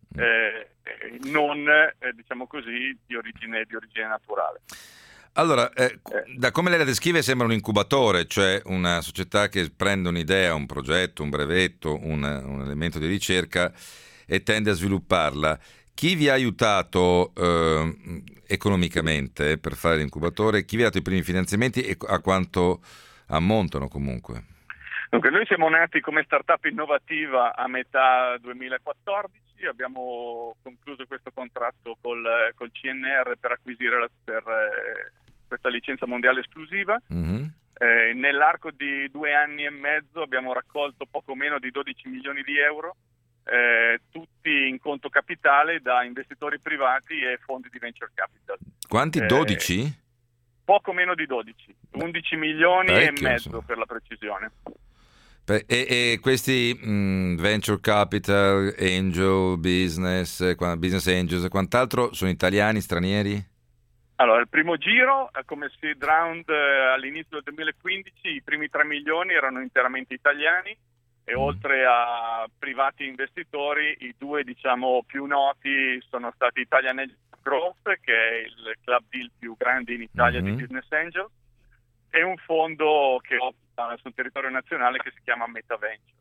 [SPEAKER 7] non diciamo così di origine naturale.
[SPEAKER 2] Allora, da come lei la descrive sembra un incubatore, cioè una società che prende un'idea, un progetto, un brevetto, un elemento di ricerca e tende a svilupparla. Chi vi ha aiutato economicamente per fare l'incubatore? Chi vi ha dato i primi finanziamenti e a quanto ammontano comunque?
[SPEAKER 7] Dunque, noi siamo nati come startup innovativa a metà 2014, abbiamo concluso questo contratto col CNR per acquisire questa licenza mondiale esclusiva. Nell'arco di 2 anni e mezzo abbiamo raccolto poco meno di 12 milioni di euro tutti in conto capitale da investitori privati e fondi di venture capital.
[SPEAKER 2] Quanti? 12?
[SPEAKER 7] Poco meno di 12, 11 milioni
[SPEAKER 2] Parecchio,
[SPEAKER 7] e mezzo
[SPEAKER 2] insomma.
[SPEAKER 7] per la precisione.
[SPEAKER 2] E questi venture capital, angel, business angels e quant'altro sono italiani, stranieri?
[SPEAKER 7] Allora, il primo giro, come seed round all'inizio del 2015, i primi 3 milioni erano interamente italiani e oltre a privati investitori, i due più noti sono stati Italian Angel Growth, che è il club deal più grande in Italia di business angel, e un fondo che opera sul territorio nazionale che si chiama MetaVenture.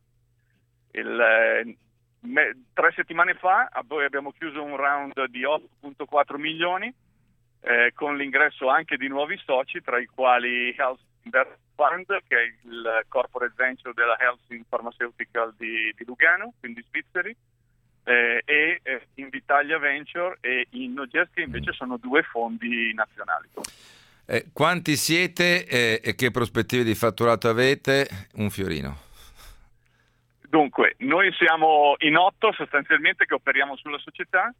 [SPEAKER 7] 3 settimane fa poi abbiamo chiuso un round di 8,4 milioni con l'ingresso anche di nuovi soci, tra i quali Health Investment Fund, che è il corporate venture della Helsing Pharmaceutical di Lugano, quindi svizzeri, e Invitalia Venture e Innogest, che invece sono 2 fondi nazionali.
[SPEAKER 2] Quanti siete e che prospettive di fatturato avete? Un fiorino.
[SPEAKER 7] Dunque, noi siamo in 8 sostanzialmente che operiamo sulla società.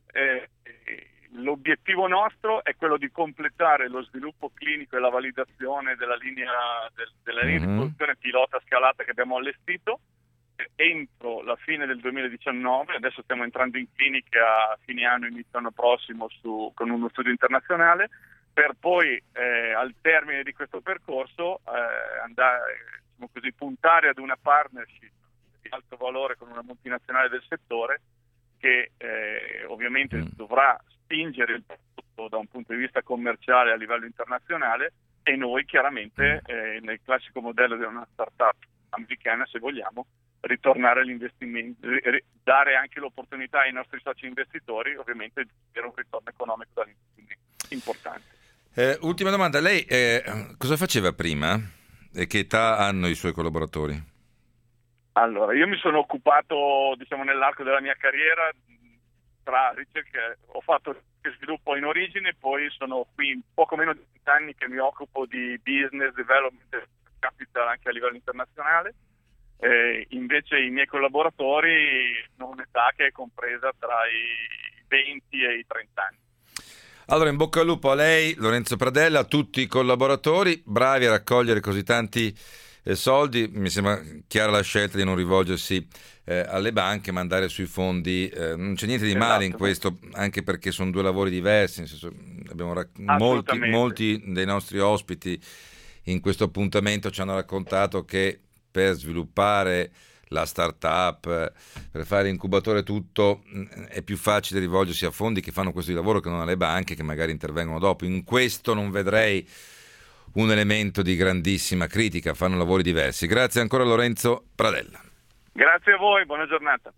[SPEAKER 7] L'obiettivo nostro è quello di completare lo sviluppo clinico e la validazione della linea di produzione pilota scalata che abbiamo allestito entro la fine del 2019. Adesso stiamo entrando in clinica a fine anno, inizio anno prossimo con uno studio internazionale, per poi al termine di questo percorso andare, puntare ad una partnership di alto valore con una multinazionale del settore che ovviamente dovrà spingere il prodotto da un punto di vista commerciale a livello internazionale, e noi chiaramente nel classico modello di una startup americana, se vogliamo, ritornare all'investimento, dare anche l'opportunità ai nostri soci investitori ovviamente di avere un ritorno economico dall'investimento importante.
[SPEAKER 2] Ultima domanda, lei cosa faceva prima e che età hanno i suoi collaboratori?
[SPEAKER 7] Allora, io mi sono occupato, nell'arco della mia carriera tra ricerca, ho fatto sviluppo in origine, poi sono qui poco meno di 20 anni che mi occupo di business development e capital anche a livello internazionale. Invece i miei collaboratori hanno un'età che è compresa tra i 20 e i 30 anni.
[SPEAKER 2] Allora, in bocca al lupo a lei, Lorenzo Pradella, a tutti i collaboratori, bravi a raccogliere così tanti soldi. Mi sembra chiara la scelta di non rivolgersi alle banche, ma andare sui fondi. Non c'è niente di male in questo, anche perché sono 2 lavori diversi. Nel senso, abbiamo molti dei nostri ospiti in questo appuntamento ci hanno raccontato che per sviluppare la startup, per fare incubatore tutto, è più facile rivolgersi a fondi che fanno questo di lavoro che non alle banche che magari intervengono dopo. In questo non vedrei un elemento di grandissima critica, fanno lavori diversi. Grazie ancora Lorenzo Pradella.
[SPEAKER 7] Grazie a voi, buona giornata.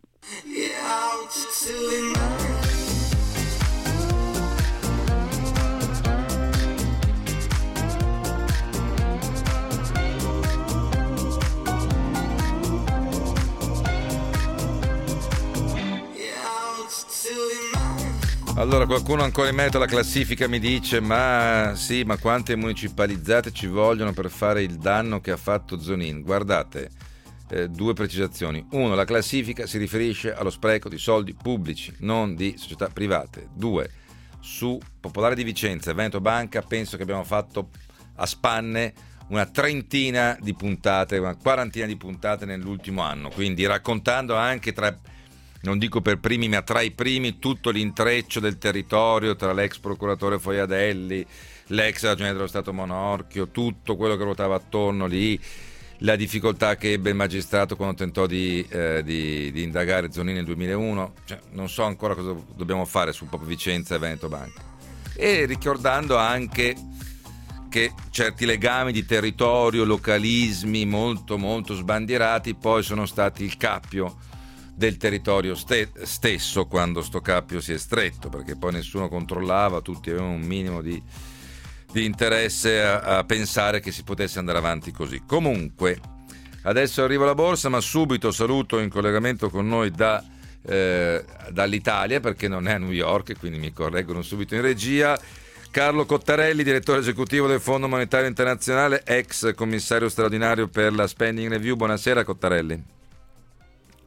[SPEAKER 2] Allora, qualcuno ancora in merito alla classifica mi dice ma quante municipalizzate ci vogliono per fare il danno che ha fatto Zonin? Guardate, 2 precisazioni. 1, la classifica si riferisce allo spreco di soldi pubblici, non di società private. 2, su Popolare di Vicenza e Veneto Banca penso che abbiamo fatto a spanne una 30 di puntate, una 40 di puntate nell'ultimo anno, quindi raccontando anche non dico per primi, ma tra i primi, tutto l'intreccio del territorio tra l'ex procuratore Foiadelli, l'ex ragioniere dello Stato Monorchio, tutto quello che ruotava attorno lì, la difficoltà che ebbe il magistrato quando tentò di indagare Zonin nel 2001. Non so ancora cosa dobbiamo fare su Pop Vicenza e Veneto Banca. E ricordando anche che certi legami di territorio, localismi molto molto sbandierati poi sono stati il cappio del territorio stesso quando sto cappio si è stretto, perché poi nessuno controllava, tutti avevano un minimo di interesse a pensare che si potesse andare avanti così. Comunque adesso arriva la borsa, ma subito saluto in collegamento con noi dall'Italia, perché non è a New York, quindi mi correggono subito in regia, Carlo Cottarelli, direttore esecutivo del Fondo Monetario Internazionale, ex commissario straordinario per la Spending Review. Buonasera Cottarelli.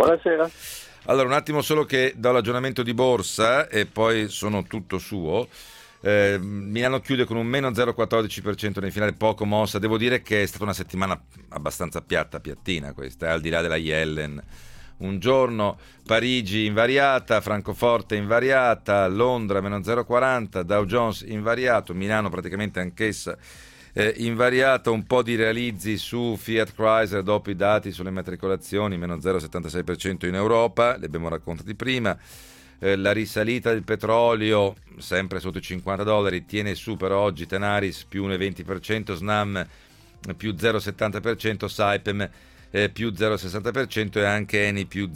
[SPEAKER 8] Buonasera.
[SPEAKER 2] Allora, un attimo solo che do l'aggiornamento di borsa e poi sono tutto suo. Milano chiude con un meno 0,14% nel finale, poco mossa. Devo dire che è stata una settimana abbastanza piattina questa, al di là della Yellen. Un giorno Parigi invariata, Francoforte invariata, Londra meno 0,40, Dow Jones invariato, Milano praticamente anch'essa invariata, un po' di realizzi su Fiat Chrysler dopo i dati sulle matricolazioni, meno 0,76% in Europa, li abbiamo raccontati prima. La risalita del petrolio sempre sotto i $50 tiene su per oggi Tenaris più 1,20%, Snam più 0,70%, Saipem più 0,60% e anche Eni più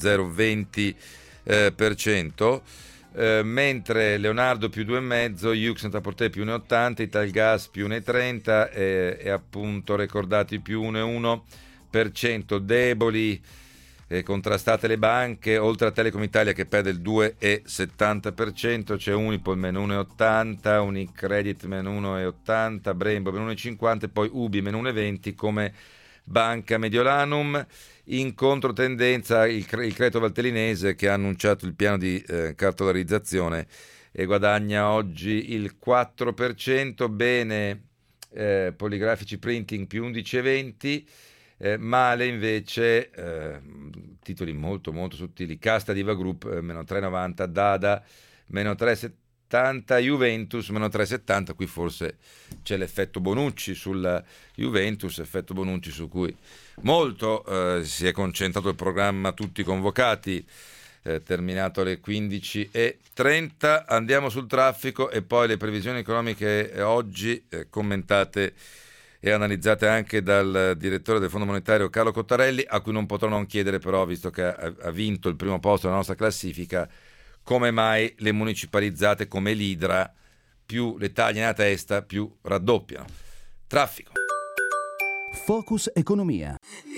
[SPEAKER 2] 0,20%, mentre Leonardo più 2,5%, Yux Net-a-Porter più 1,80%, Italgas più 1,30% e appunto Recordati più 1,1%, deboli e contrastate le banche, oltre a Telecom Italia che perde il 2,70%, c'è Unipol meno 1,80%, Unicredit meno 1,80%, Brembo meno 1,50% e poi Ubi meno 1,20% come Banca Mediolanum. In controtendenza il Credito Valtellinese che ha annunciato il piano di cartolarizzazione e guadagna oggi il 4%, bene Poligrafici Printing più 11,20%, male invece titoli molto molto sottili, Casta Diva Group meno 3,90%, Dada meno 3,70%, Juventus meno 3,70%, qui forse c'è l'effetto Bonucci sulla Juventus, effetto Bonucci su cui molto si è concentrato il programma Tutti Convocati, terminato alle 15:30. Andiamo sul traffico e poi le previsioni economiche oggi commentate e analizzate anche dal direttore del Fondo Monetario Carlo Cottarelli, a cui non potrò non chiedere però, visto che ha vinto il primo posto nella nostra classifica, come mai le municipalizzate come l'Idra, più le taglie nella testa, più raddoppiano. Traffico.
[SPEAKER 6] Focus Economia.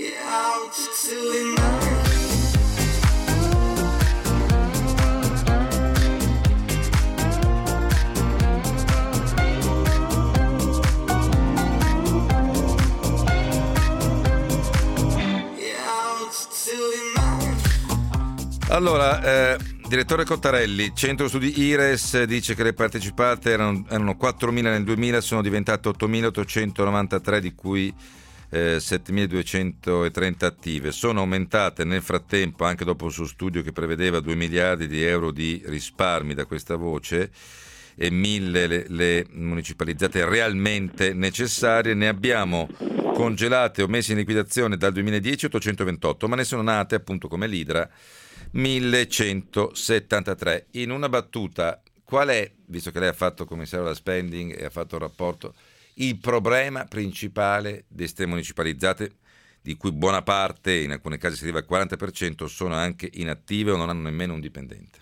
[SPEAKER 2] Allora, direttore Cottarelli, Centro Studi IRES dice che le partecipate erano 4.000 nel 2000, sono diventate 8.893, di cui 7.230 attive. Sono aumentate nel frattempo, anche dopo il suo studio che prevedeva 2 miliardi di euro di risparmi da questa voce, e 1.000 le municipalizzate realmente necessarie. Ne abbiamo congelate o messe in liquidazione dal 2010 828, ma ne sono nate appunto come l'Idra 1173. In una battuta, qual è, visto che lei ha fatto commissario alla spending e ha fatto un rapporto, il problema principale di queste municipalizzate, di cui buona parte, in alcuni casi si arriva al 40%, sono anche inattive o non hanno nemmeno un dipendente?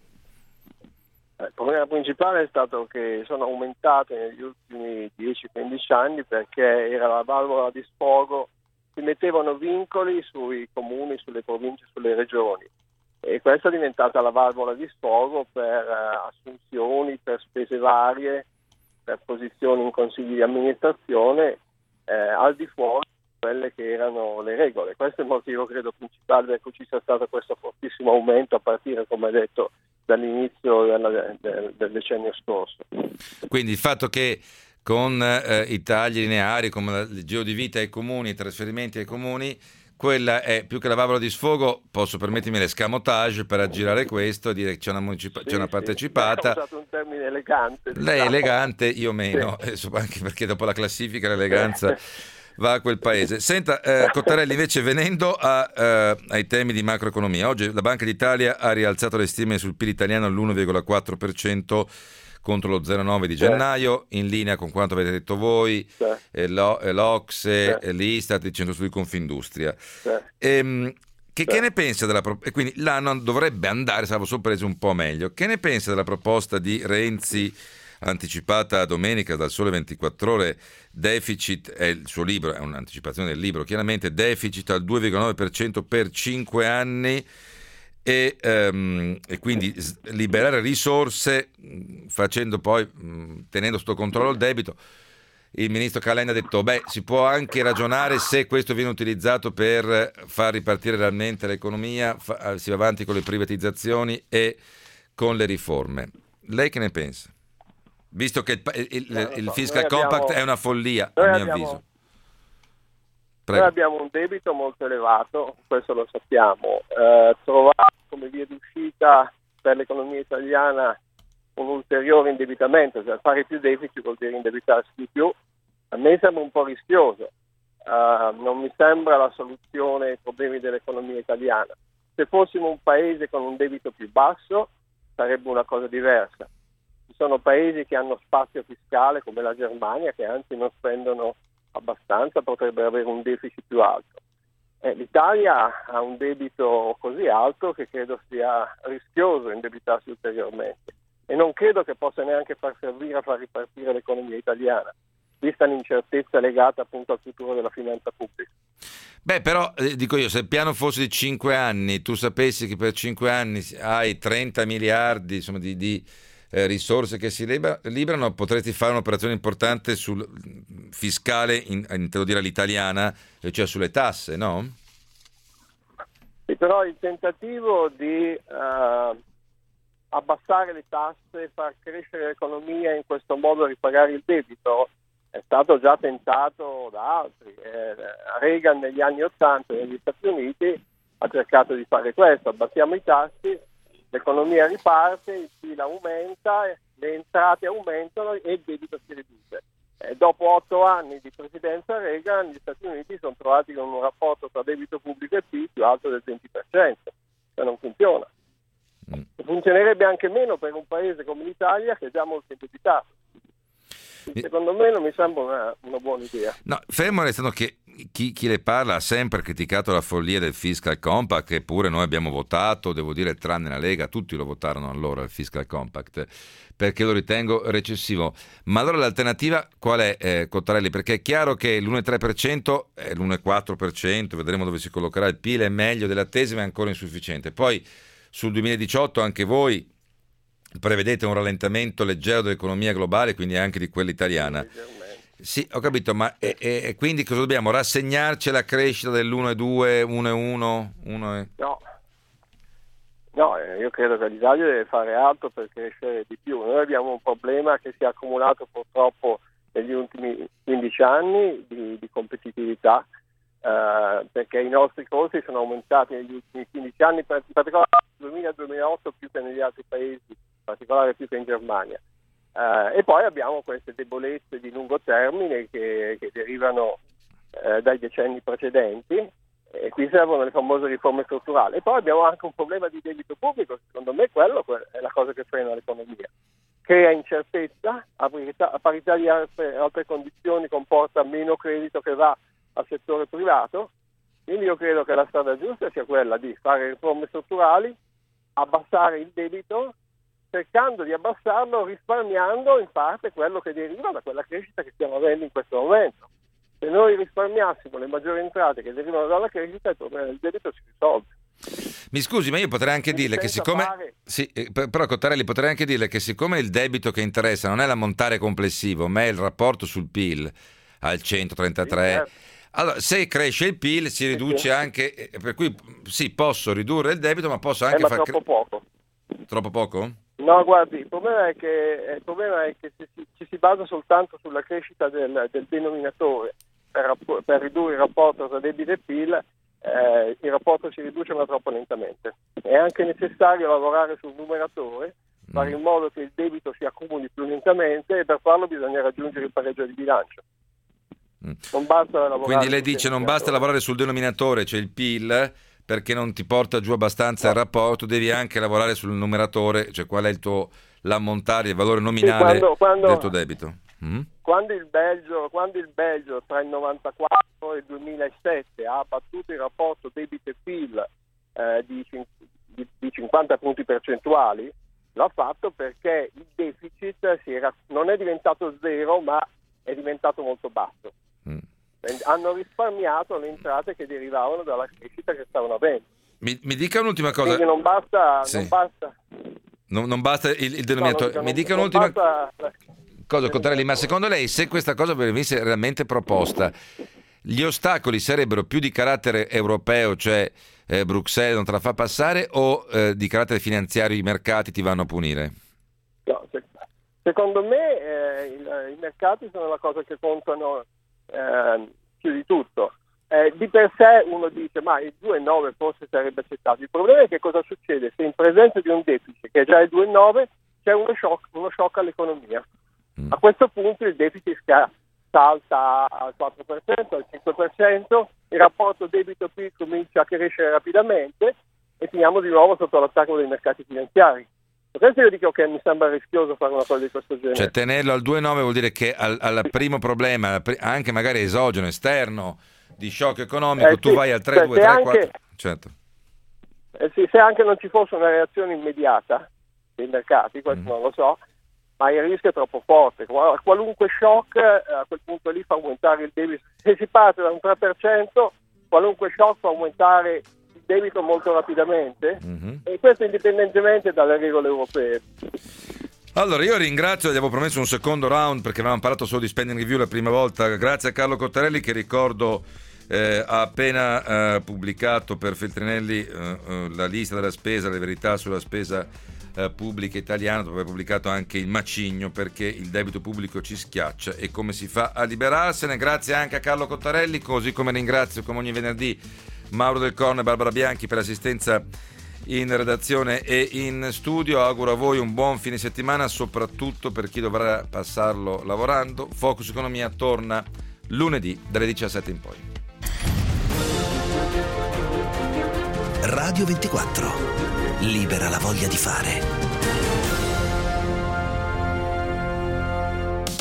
[SPEAKER 8] Il problema principale è stato che sono aumentate negli ultimi 10-15 anni perché era la valvola di sfogo, si mettevano vincoli sui comuni, sulle province, sulle regioni, e questa è diventata la valvola di sfogo per assunzioni, per spese varie, per posizioni in consigli di amministrazione al di fuori di quelle che erano le regole. Questo è il motivo, credo, principale per cui ci sia stato questo fortissimo aumento a partire, come detto, dall'inizio del decennio scorso.
[SPEAKER 2] Quindi il fatto che con i tagli lineari, come il giro di vita ai comuni, i trasferimenti ai comuni, quella è più che la valvola di sfogo, posso permettermi l'escamotage per aggirare questo e dire che c'è una partecipata.
[SPEAKER 8] Ho usato un termine elegante.
[SPEAKER 2] Lei è elegante, io meno, anche perché dopo la classifica l'eleganza va a quel paese. Senta, Cottarelli, invece, venendo ai temi di macroeconomia, oggi la Banca d'Italia ha rialzato le stime sul PIL italiano all'1,4% contro lo 0,9 di gennaio, in linea con quanto avete detto voi, l'Ocse, l'Istat, il Centro Studi Confindustria. Che ne pensa della proposta? E quindi l'anno dovrebbe andare, salvo sorprese, un po' meglio. Che ne pensa della proposta di Renzi, anticipata domenica dal Sole 24 Ore, deficit, è il suo libro, è un'anticipazione del libro, chiaramente deficit al 2,9% per 5 anni, e quindi liberare risorse facendo poi tenendo sotto controllo il debito. il ministro Calenda ha detto si può anche ragionare se questo viene utilizzato per far ripartire realmente l'economia, si va avanti con le privatizzazioni e con le riforme. Lei che ne pensa? Visto che il fiscal compact è una follia, a mio avviso.
[SPEAKER 8] Noi abbiamo un debito molto elevato, questo lo sappiamo. Trovare come via d'uscita per l'economia italiana un ulteriore indebitamento, cioè fare più deficit vuol dire indebitarsi di più, a me sembra un po' rischioso. Non mi sembra la soluzione ai problemi dell'economia italiana. Se fossimo un paese con un debito più basso sarebbe una cosa diversa. Ci sono paesi che hanno spazio fiscale come la Germania, che anzi non spendono abbastanza, potrebbero avere un deficit più alto. L'Italia ha un debito così alto che credo sia rischioso indebitarsi ulteriormente e non credo che possa neanche far servire a far ripartire l'economia italiana, vista l'incertezza legata appunto al futuro della finanza pubblica.
[SPEAKER 2] Però dico io, se il piano fosse di 5 anni, tu sapessi che per 5 anni hai 30 miliardi insomma, di risorse che si liberano, potresti fare un'operazione importante sul fiscale, intendo dire all'italiana, cioè sulle tasse, no?
[SPEAKER 8] Sì, però il tentativo di abbassare le tasse, far crescere l'economia in questo modo, ripagare il debito, è stato già tentato da altri. Reagan negli anni '80 negli Stati Uniti ha cercato di fare questo: abbassiamo i tassi, l'economia riparte, il PIL aumenta, le entrate aumentano e il debito si riduce. Dopo 8 anni di presidenza Reagan, gli Stati Uniti sono trovati con un rapporto tra debito pubblico e PIL più alto del 20%, cioè non funziona. Funzionerebbe anche meno per un paese come l'Italia, che è già molto indebitato. Secondo me non mi sembra una buona idea.
[SPEAKER 2] No, fermo restando che chi le parla ha sempre criticato la follia del fiscal compact, che pure noi abbiamo votato, devo dire, tranne la Lega, tutti lo votarono allora il fiscal compact, perché lo ritengo recessivo. Ma allora l'alternativa qual è, Cottarelli? Perché è chiaro che l'1,3% e l'1,4%, vedremo dove si collocherà il PIL, è meglio dell'attesa, ma è ancora insufficiente. Poi sul 2018 anche voi prevedete un rallentamento leggero dell'economia globale, quindi anche di quella italiana. Sì, ho capito, ma quindi cosa dobbiamo? Rassegnarci alla crescita dell'1,2, 1,1?
[SPEAKER 8] No, io credo che l'Italia deve fare altro per crescere di più. Noi abbiamo un problema che si è accumulato purtroppo negli ultimi 15 anni di competitività, perché i nostri costi sono aumentati negli ultimi 15 anni, in particolare nel 2000-2008 più che negli altri paesi, in particolare più che in Germania. E poi abbiamo queste debolezze di lungo termine che derivano dai decenni precedenti, e qui servono le famose riforme strutturali. E poi abbiamo anche un problema di debito pubblico, secondo me quello è la cosa che frena l'economia. Crea incertezza, a parità di altre condizioni comporta meno credito che va al settore privato, quindi io credo che la strada giusta sia quella di fare riforme strutturali, abbassare il debito, cercando di abbassarlo risparmiando in parte quello che deriva da quella crescita che stiamo avendo in questo momento. Se noi risparmiassimo le maggiori entrate che derivano dalla crescita, il problema del debito si risolve.
[SPEAKER 2] Mi scusi, ma io potrei anche dirle che siccome però Cottarelli, potrei anche dirle che siccome il debito che interessa non è l'ammontare complessivo, ma è il rapporto sul PIL al 133, allora se cresce il PIL si riduce anche, per cui sì, posso ridurre il debito, ma posso anche far
[SPEAKER 8] troppo poco.
[SPEAKER 2] Troppo poco?
[SPEAKER 8] No, guardi, il problema è che se ci si basa soltanto sulla crescita del denominatore per ridurre il rapporto tra debito e PIL, il rapporto si riduce ma troppo lentamente. È anche necessario lavorare sul numeratore, fare in modo che il debito si accumuli più lentamente, e per farlo bisogna raggiungere il pareggio di bilancio. Non basta lavorare.
[SPEAKER 2] Quindi lei dice non basta lavorare sul denominatore, cioè il PIL, perché non ti porta giù abbastanza il rapporto, devi anche lavorare sul numeratore, cioè qual è l'ammontare, il valore nominale del tuo debito.
[SPEAKER 8] Quando il Belgio tra il 94 e il 2007 ha abbattuto il rapporto debito e PIL di 50 punti percentuali, l'ha fatto perché il deficit non è diventato zero, ma è diventato molto basso. Hanno risparmiato le entrate che derivavano dalla crescita che stavano avendo.
[SPEAKER 2] Mi dica un'ultima cosa.
[SPEAKER 8] Quindi non basta
[SPEAKER 2] il denominatore. Mi dica un'ultima cosa. cosa, Cottarelli, ma secondo lei, se questa cosa venisse realmente proposta, gli ostacoli sarebbero più di carattere europeo, cioè Bruxelles non te la fa passare, o di carattere finanziario, i mercati ti vanno a punire?
[SPEAKER 8] No, secondo me i mercati sono la cosa che contano più di tutto. Di per sé uno dice ma il 2,9 forse sarebbe accettato. Il problema è che cosa succede se in presenza di un deficit che è già il 2,9 c'è uno shock all'economia. A questo punto il deficit salta al 4%, al 5%, il rapporto debito-PIL comincia a crescere rapidamente e finiamo di nuovo sotto l'attacco dei mercati finanziari. Per questo io dico che mi sembra rischioso fare una cosa di questo genere.
[SPEAKER 2] Cioè tenerlo al 2,9 vuol dire che al primo problema, anche magari esogeno, esterno, di shock economico, tu vai al 3,2, 3,4. Certo.
[SPEAKER 8] Se anche non ci fosse una reazione immediata dei mercati, questo non lo so, ma il rischio è troppo forte. Qualunque shock a quel punto lì fa aumentare il debito. Se si parte da un 3%, qualunque shock fa aumentare il debito molto rapidamente, e questo indipendentemente dalle regole europee.
[SPEAKER 2] Allora io ringrazio, gli avevo promesso un secondo round perché avevamo parlato solo di spending review la prima volta. Grazie a Carlo Cottarelli, che ricordo ha appena pubblicato per Feltrinelli la lista della spesa, le verità sulla spesa pubblica italiana, dove ha pubblicato anche il macigno, perché il debito pubblico ci schiaccia e come si fa a liberarsene. Grazie anche a Carlo Cottarelli, così come ringrazio come ogni venerdì Mauro Del Corno e Barbara Bianchi per l'assistenza in redazione e in studio. Auguro a voi un buon fine settimana, soprattutto per chi dovrà passarlo lavorando. Focus Economia torna lunedì dalle 17 in poi.
[SPEAKER 6] Radio 24. Libera la voglia di fare.